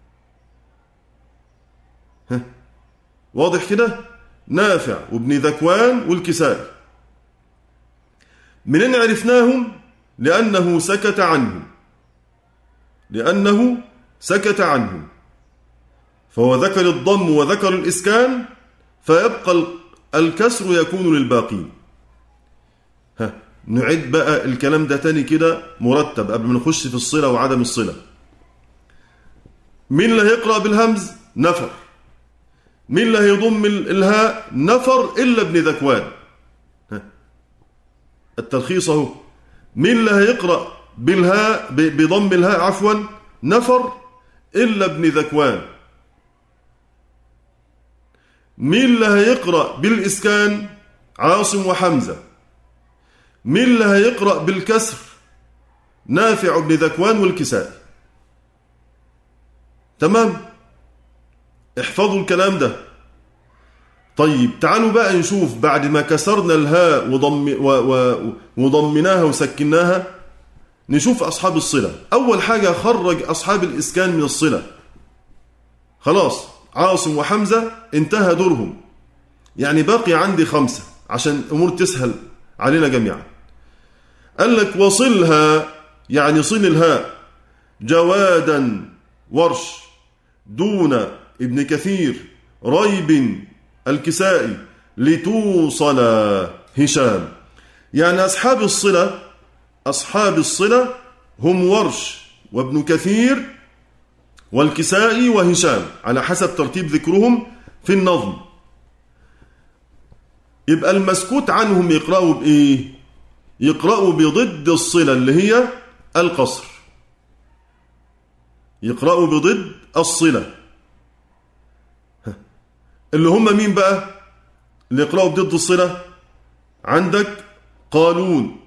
واضح كده؟ نافع وابن ذكوان والكسائي. منين عرفناهم؟ لأنه سكت عنهم، فهو ذكر الضم وذكر الإسكان، فيبقى الكسر يكون للباقين. نعد بقى الكلام ده تاني كده مرتب قبل ما نخش في الصلة وعدم الصلة. مين اللي هيقرأ بالهمز؟ نفر. مين اللي هيضم الهاء؟ نفر إلا ابن ذكوان. التلخيص اهو، مين اللي هيقرأ بالهاء بضم الهاء عفوا؟ نفر إلا ابن ذكوان. مين اللي هيقرأ بالإسكان؟ عاصم وحمزة. مين اللي هيقرأ بالكسر؟ نافع ابن ذكوان والكسائي. تمام؟ احفظوا الكلام ده. طيب تعالوا بقى نشوف بعد ما كسرنا الهاء وضمناها وسكناها، نشوف أصحاب الصلة. أول حاجة خرج أصحاب الإسكان من الصلة، خلاص عاصم وحمزة انتهى دورهم، يعني باقي عندي 5 عشان الأمور تسهل علينا جميعا. قال لك وصلها، يعني صل الهاء، جوادا ورش، دون ابن كثير، ريب الكسائي، لتوصل هشام. يعني أصحاب الصلة هم ورش وابن كثير والكسائي وهشام على حسب ترتيب ذكرهم في النظم. يبقى المسكوت عنهم يقرأوا بإيه؟ يقرأوا بضد الصلة اللي هي القصر، يقرأوا بضد الصلة اللي هم مين بقى اللي يقرأوا بضد الصلة؟ عندك قالون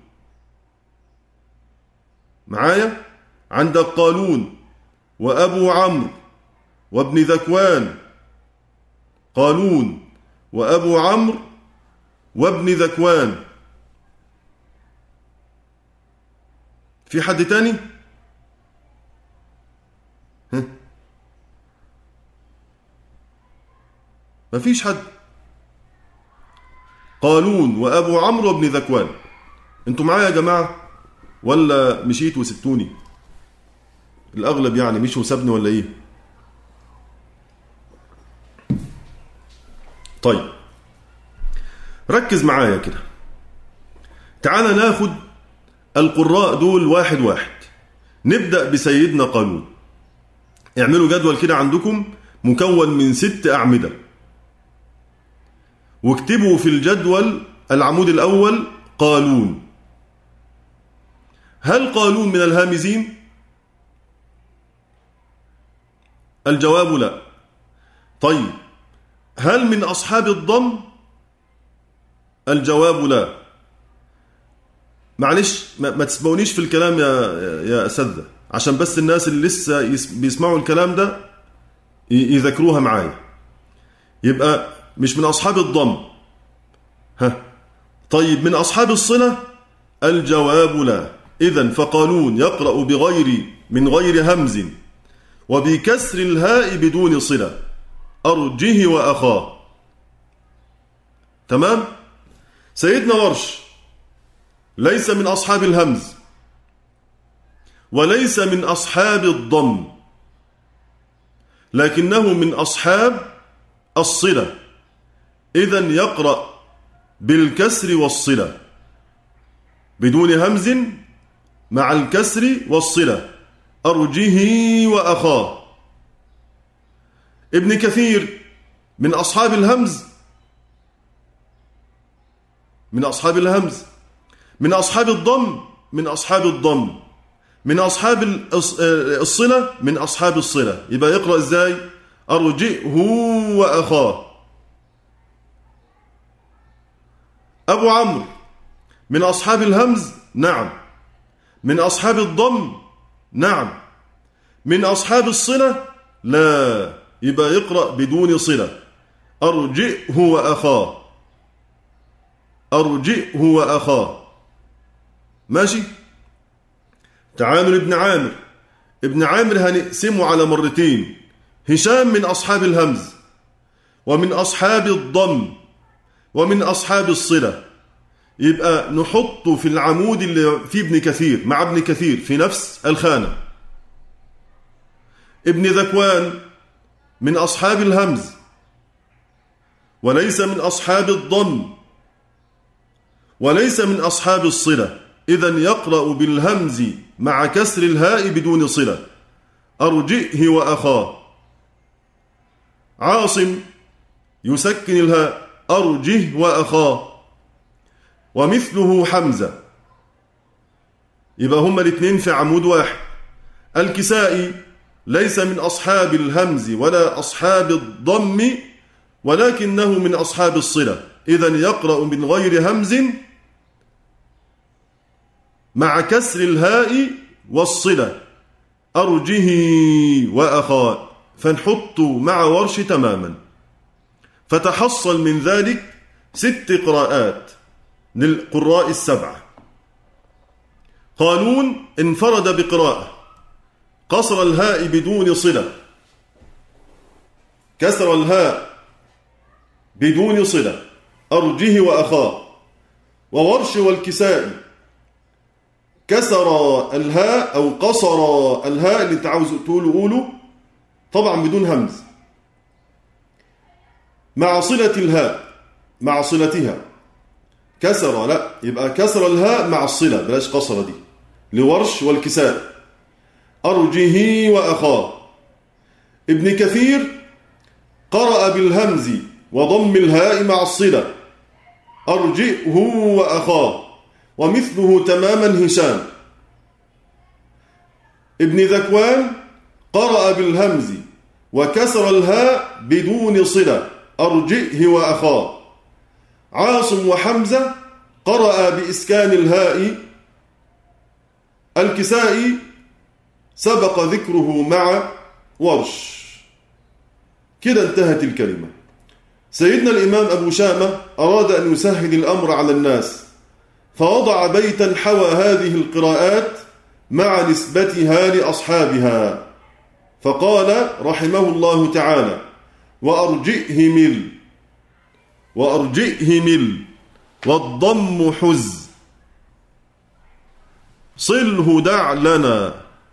معايا، عندك قالون وأبو عمرو وابن ذكوان، قالون وأبو عمرو وابن ذكوان. في حد تاني؟ مفيش حد. قالون وأبو عمرو وابن ذكوان. انتوا معايا يا جماعة ولا مشيت وسبتوني؟ الأغلب يعني مش وسبني ولا إيه؟ طيب ركز معايا كده، تعال ناخد القراء دول واحد واحد. نبدأ بسيدنا قالون. اعملوا جدول كده عندكم مكون من 6 أعمدة، واكتبوا في الجدول العمود الأول قالون. هل قالون من الهامزين؟ الجواب لا. طيب هل من أصحاب الضم؟ الجواب لا. معلش ما تسبقونيش في الكلام يا أساتذة، عشان بس الناس اللي لسه بيسمعوا الكلام ده يذكروها معايا. يبقى مش من أصحاب الضم. طيب من أصحاب الصلة؟ الجواب لا. إذن فقالون يقرأ من غير همز وبكسر الهاء بدون صلة، أرجه وأخاه. تمام؟ سيدنا ورش ليس من أصحاب الهمز وليس من أصحاب الضم، لكنه من أصحاب الصلة، إذن يقرأ بالكسر والصلة بدون همز مع الكسر والصلة، أرجه وأخاه. ابن كثير من أصحاب الهمز، من أصحاب الهمز، من أصحاب الضم، من أصحاب الضم، من أصحاب الصلة، من أصحاب الصلة. يبقى يقرأ إزاي؟ أرجئه وأخاه. أبو عمرو من أصحاب الهمز؟ نعم. من أصحاب الضم؟ نعم. من أصحاب الصلة؟ لا. يبقى يقرأ بدون صلة، أرجئه وأخاه، أرجئه وأخاه. ماشي؟ تعامل ابن عامر. ابن عامر هنقسمه على مرتين. هشام من أصحاب الهمز ومن أصحاب الضم ومن أصحاب الصلة. يبقى نحطه في العمود اللي فيه ابن كثير مع ابن كثير في نفس الخانة. ابن ذكوان من أصحاب الهمز وليس من أصحاب الضم وليس من أصحاب الصلة، إذن يقرأ بالهمز مع كسر الهاء بدون صلة، أرجئه وأخاه. عاصم يسكن الهاء، أرجه وأخاه، ومثله حمزة. يبقى هما الاثنين في عمود واحد. الكسائي ليس من أصحاب الهمز ولا أصحاب الضم ولكنه من أصحاب الصلة، إذن يقرأ من غير همز مع كسر الهاء والصلة، أرجه وأخاه. فنحط مع ورش تماما، فتحصل من ذلك 6 قراءات للقراء السبعة. قالون انفرد بقراءة قصر الهاء بدون صلة، كسر الهاء بدون صلة، أرجه وأخاه. وورش والكسائي كسر الهاء أو قصر الهاء اللي تعوز تقوله طبعا بدون همز مع صلة الهاء، مع صلتها. كسر لا، يبقى كسر الهاء مع الصلة، بلاش قصر دي، لورش والكسائي، أرجه وأخاه. ابن كثير قرأ بالهمز وضم الهاء مع الصلة، أرجئه وأخاه، ومثله تماما هشام. ابن ذكوان قرأ بالهمز وكسر الهاء بدون صلة، أرجئه وأخاه. عاصم وحمزة قرأ بإسكان الهاء. الكسائي سبق ذكره مع ورش. كده انتهت الكلمة. سيدنا الإمام أبو شامة أراد أن يسهل الأمر على الناس، فوضع بيتا حوى هذه القراءات مع نسبتها لأصحابها، فقال رحمه الله تعالى: وأرجئه مل، وأرجئه مل، والضم حز، صله دع لنا،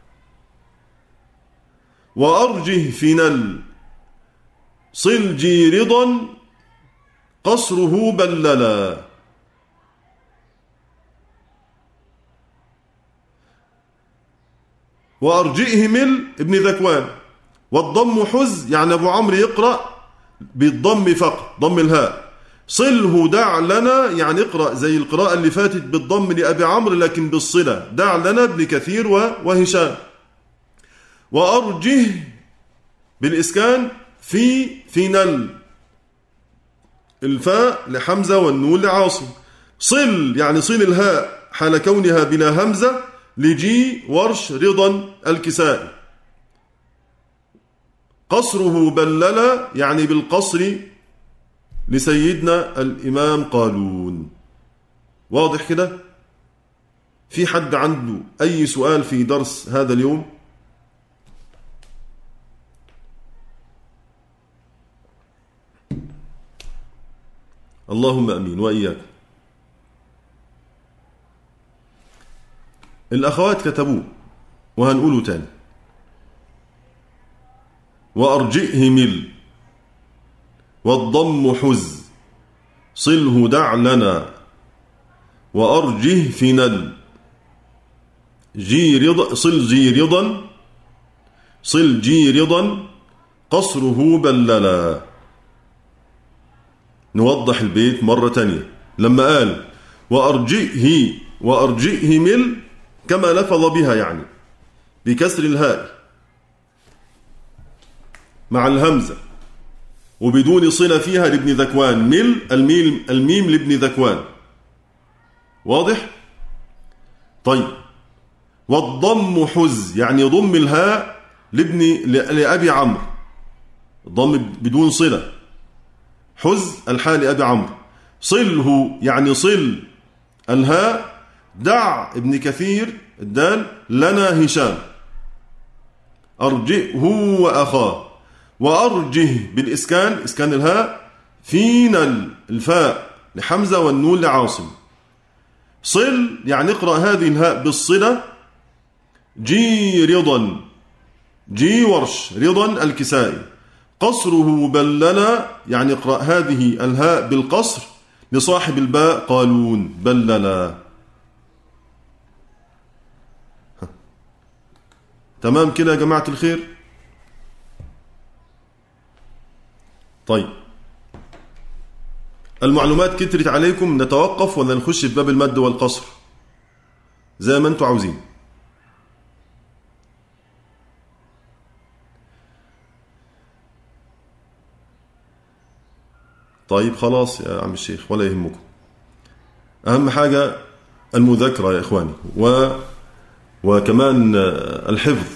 وأرجه فنل، صل جيرضا، قصره بللا. وأرجئه مل ابن ذكوان، والضم حز يعني أبو عمرو يقرأ بالضم فقط، ضم الهاء. صله دع لنا يعني اقرأ زي القراءة اللي فاتت بالضم لأبي عمرو لكن بالصلة، دع لنا ابن كثير وهشام. وأرجه بالإسكان في نل، الفاء لحمزة والنون لعاصم. صل يعني صل الهاء حال كونها بلا همزة لجي ورش رضا الكسائي. قصره بلل يعني بالقصر لسيدنا الإمام قالون. واضح كده؟ في حد عنده أي سؤال في درس هذا اليوم؟ اللهم أمين وإياك. الأخوات كتبوه وهنقوله تاني. وأرجئه مل والضم حز صله دع لنا وأرجه في نل جي رضا صل جي رضا صل جي رضا قصره بللا. نوضح البيت مرة تانية. لما قال وأرجئه مل كما لفظ بها يعني بكسر الهاء مع الهمزة وبدون صلة فيها لابن ذكوان. مل الميم لابن ذكوان. واضح؟ طيب. والضم حز يعني ضم الهاء لأبي عمرو، ضم بدون صلة. حز الحاء لأبي عمرو. صله يعني صل الهاء دع ابن كثير الدال لنا هشام. أرجئه وأخاه. وأرجه بالإسكان، إسكان الهاء فينا الفاء لحمزة والنون لعاصم. صل يعني اقرأ هذه الهاء بالصلة. جي رضا جي ورش رضا الكسائي. قصره بللا يعني اقرأ هذه الهاء بالقصر لصاحب الباء قالون بللا. تمام كده يا جماعة الخير؟ طيب، المعلومات كترت عليكم، نتوقف ولا نخش في باب المد والقصر زي ما انتوا عاوزين؟ طيب خلاص يا عم الشيخ ولا يهمكم. أهم حاجة المذاكرة يا إخواني وكمان الحفظ.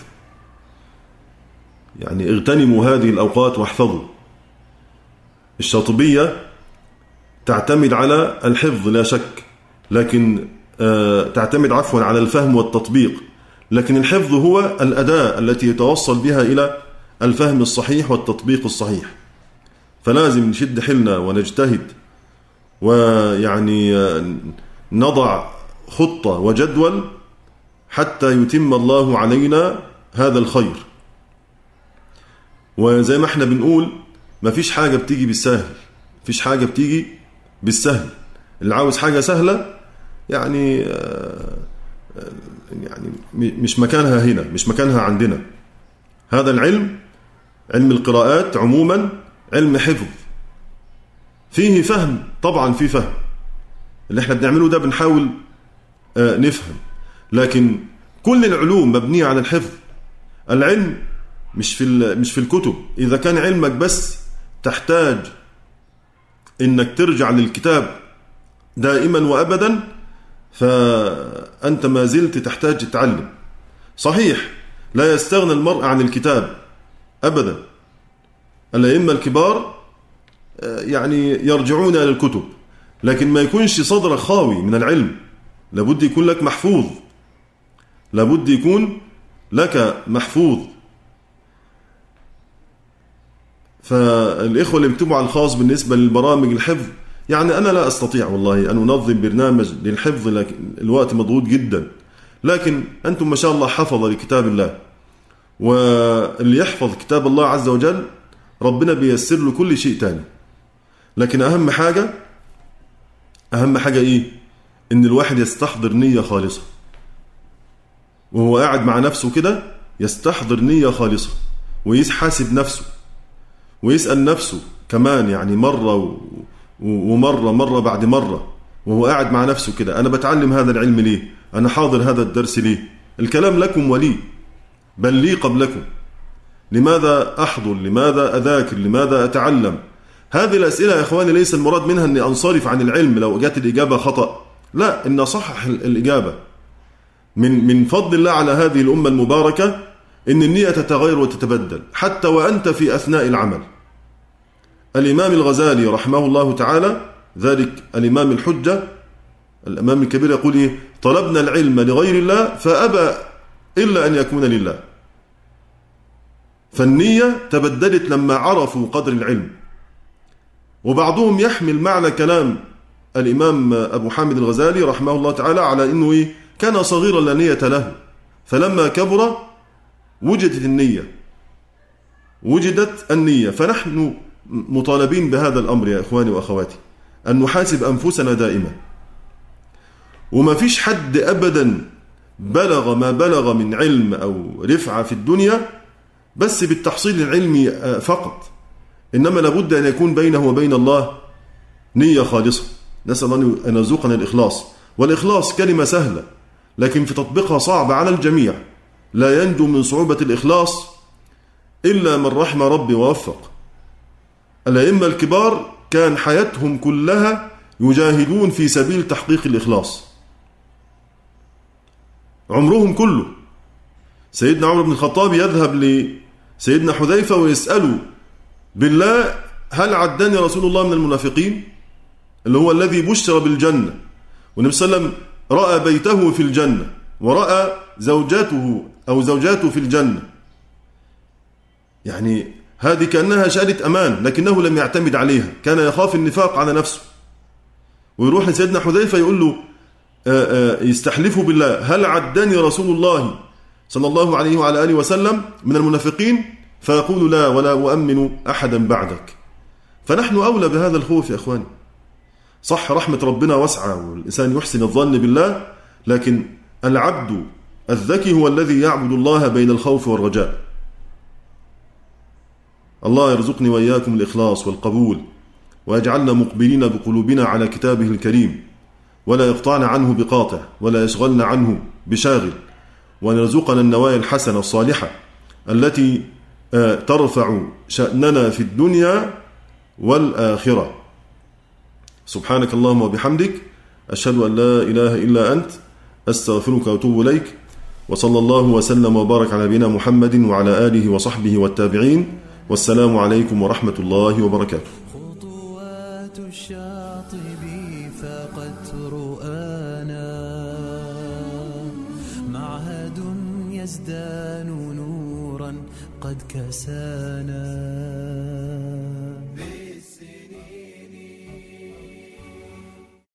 يعني اغتنموا هذه الأوقات واحفظوا. الشاطبية تعتمد على الحفظ لا شك، لكن تعتمد عفوا على الفهم والتطبيق، لكن الحفظ هو الأداة التي يتوصل بها إلى الفهم الصحيح والتطبيق الصحيح. فلازم نشد حيلنا ونجتهد ويعني نضع خطة وجدول حتى يتم الله علينا هذا الخير. وزي ما احنا بنقول ما فيش حاجة بتيجي بالسهل، فيش حاجة بتيجي بالسهل. اللي عاوز حاجة سهلة يعني مش مكانها هنا، مش مكانها عندنا. هذا العلم، علم القراءات عموما، علم حفظ فيه فهم. طبعا فيه فهم، اللي احنا بنعمله ده بنحاول نفهم، لكن كل العلوم مبنية على الحفظ. العلم مش في الكتب. إذا كان علمك بس تحتاج إنك ترجع للكتاب دائما وأبدا، فأنت ما زلت تحتاج تتعلم. صحيح لا يستغنى المرء عن الكتاب أبدا. الأئمة الكبار يعني يرجعون إلى الكتب، لكن ما يكونش صدرك خاوي من العلم. لابد يكون لك محفوظ، لابد يكون لك محفوظ. فالإخوة اللي بيكتبوا على الخاص بالنسبة للبرامج الحفظ، يعني أنا لا أستطيع والله أن أنظم برنامج للحفظ، لكن الوقت مضغوط جدا. لكن أنتم ما شاء الله حفظ لكتاب الله، واللي يحفظ كتاب الله عز وجل ربنا بيسر له كل شيء تاني. لكن أهم حاجة إيه؟ إن الواحد يستحضر نية خالصة، وهو قاعد مع نفسه كده يستحضر نية خالصة، ويحاسب نفسه ويسأل نفسه كمان، يعني مرة ومرة بعد مرة، وهو قاعد مع نفسه كده: أنا بتعلم هذا العلم ليه؟ أنا حاضر هذا الدرس ليه؟ الكلام لكم ولي، بل لي قبلكم. لماذا أحضر؟ لماذا أذاكر؟ لماذا أتعلم؟ هذه الأسئلة يا إخواني ليس المراد منها أني أنصرف عن العلم لو جاءت الإجابة خطأ، لا، إن أصحح الإجابة. من فضل الله على هذه الأمة المباركة إن النية تتغير وتتبدل حتى وأنت في أثناء العمل. الإمام الغزالي رحمه الله تعالى، ذلك الإمام الحجة الإمام الكبير، يقول إيه؟ طلبنا العلم لغير الله فأبى إلا أن يكون لله. فالنية تبدلت لما عرفوا قدر العلم. وبعضهم يحمل معنى كلام الإمام أبو حامد الغزالي رحمه الله تعالى على أنه إيه؟ كان صغيرا لا نية له، فلما كبر وجدت النية. فنحن مطالبين بهذا الأمر يا إخواني وأخواتي، أن نحاسب أنفسنا دائما. وما فيش حد أبدا بلغ ما بلغ من علم أو رفعة في الدنيا بس بالتحصيل العلمي فقط، إنما لابد أن يكون بينه وبين الله نية خالصة. نسأل الله أن يرزقنا الإخلاص. والإخلاص كلمة سهلة لكن في تطبيقها صعب على الجميع. لا ينجو من صعوبة الإخلاص إلا من رحم ربي ووفق. الأئمة الكبار كان حياتهم كلها يجاهدون في سبيل تحقيق الإخلاص، عمرهم كله. سيدنا عمر بن الخطاب يذهب لسيدنا حذيفة ويسأله بالله هل عدني رسول الله من المنافقين، اللي هو الذي بشر بالجنة، والنبي صلى الله عليه وسلم رأى بيته في الجنة ورأى زوجاته في الجنة. يعني هذه كأنها شهادة أمان، لكنه لم يعتمد عليها، كان يخاف النفاق على نفسه. ويروح لسيدنا حذيفة يقول له يستحلفه بالله هل عدني رسول الله صلى الله عليه وعلى آله وسلم من المنافقين، فيقول لا ولا أؤمن أحدا بعدك. فنحن أولى بهذا الخوف يا أخواني. صح رحمة ربنا واسعة والإنسان يحسن الظن بالله، لكن العبد الذكي هو الذي يعبد الله بين الخوف والرجاء. الله يرزقني وإياكم الإخلاص والقبول، ويجعلنا مقبلين بقلوبنا على كتابه الكريم، ولا يقطعنا عنه بقاطع ولا يشغلنا عنه بشاغل، ونرزقنا النوايا الحسنة الصالحة التي ترفع شأننا في الدنيا والآخرة. سبحانك اللهم وبحمدك، أشهد أن لا إله إلا أنت، أستغفرك وأتوب إليك. وصلى الله وسلم وبارك على نبينا محمد وعلى آله وصحبه والتابعين، والسلام عليكم ورحمة الله وبركاته. خطوات الشاطب فقد رؤانا، معهد يزدان نورا قد كسانا.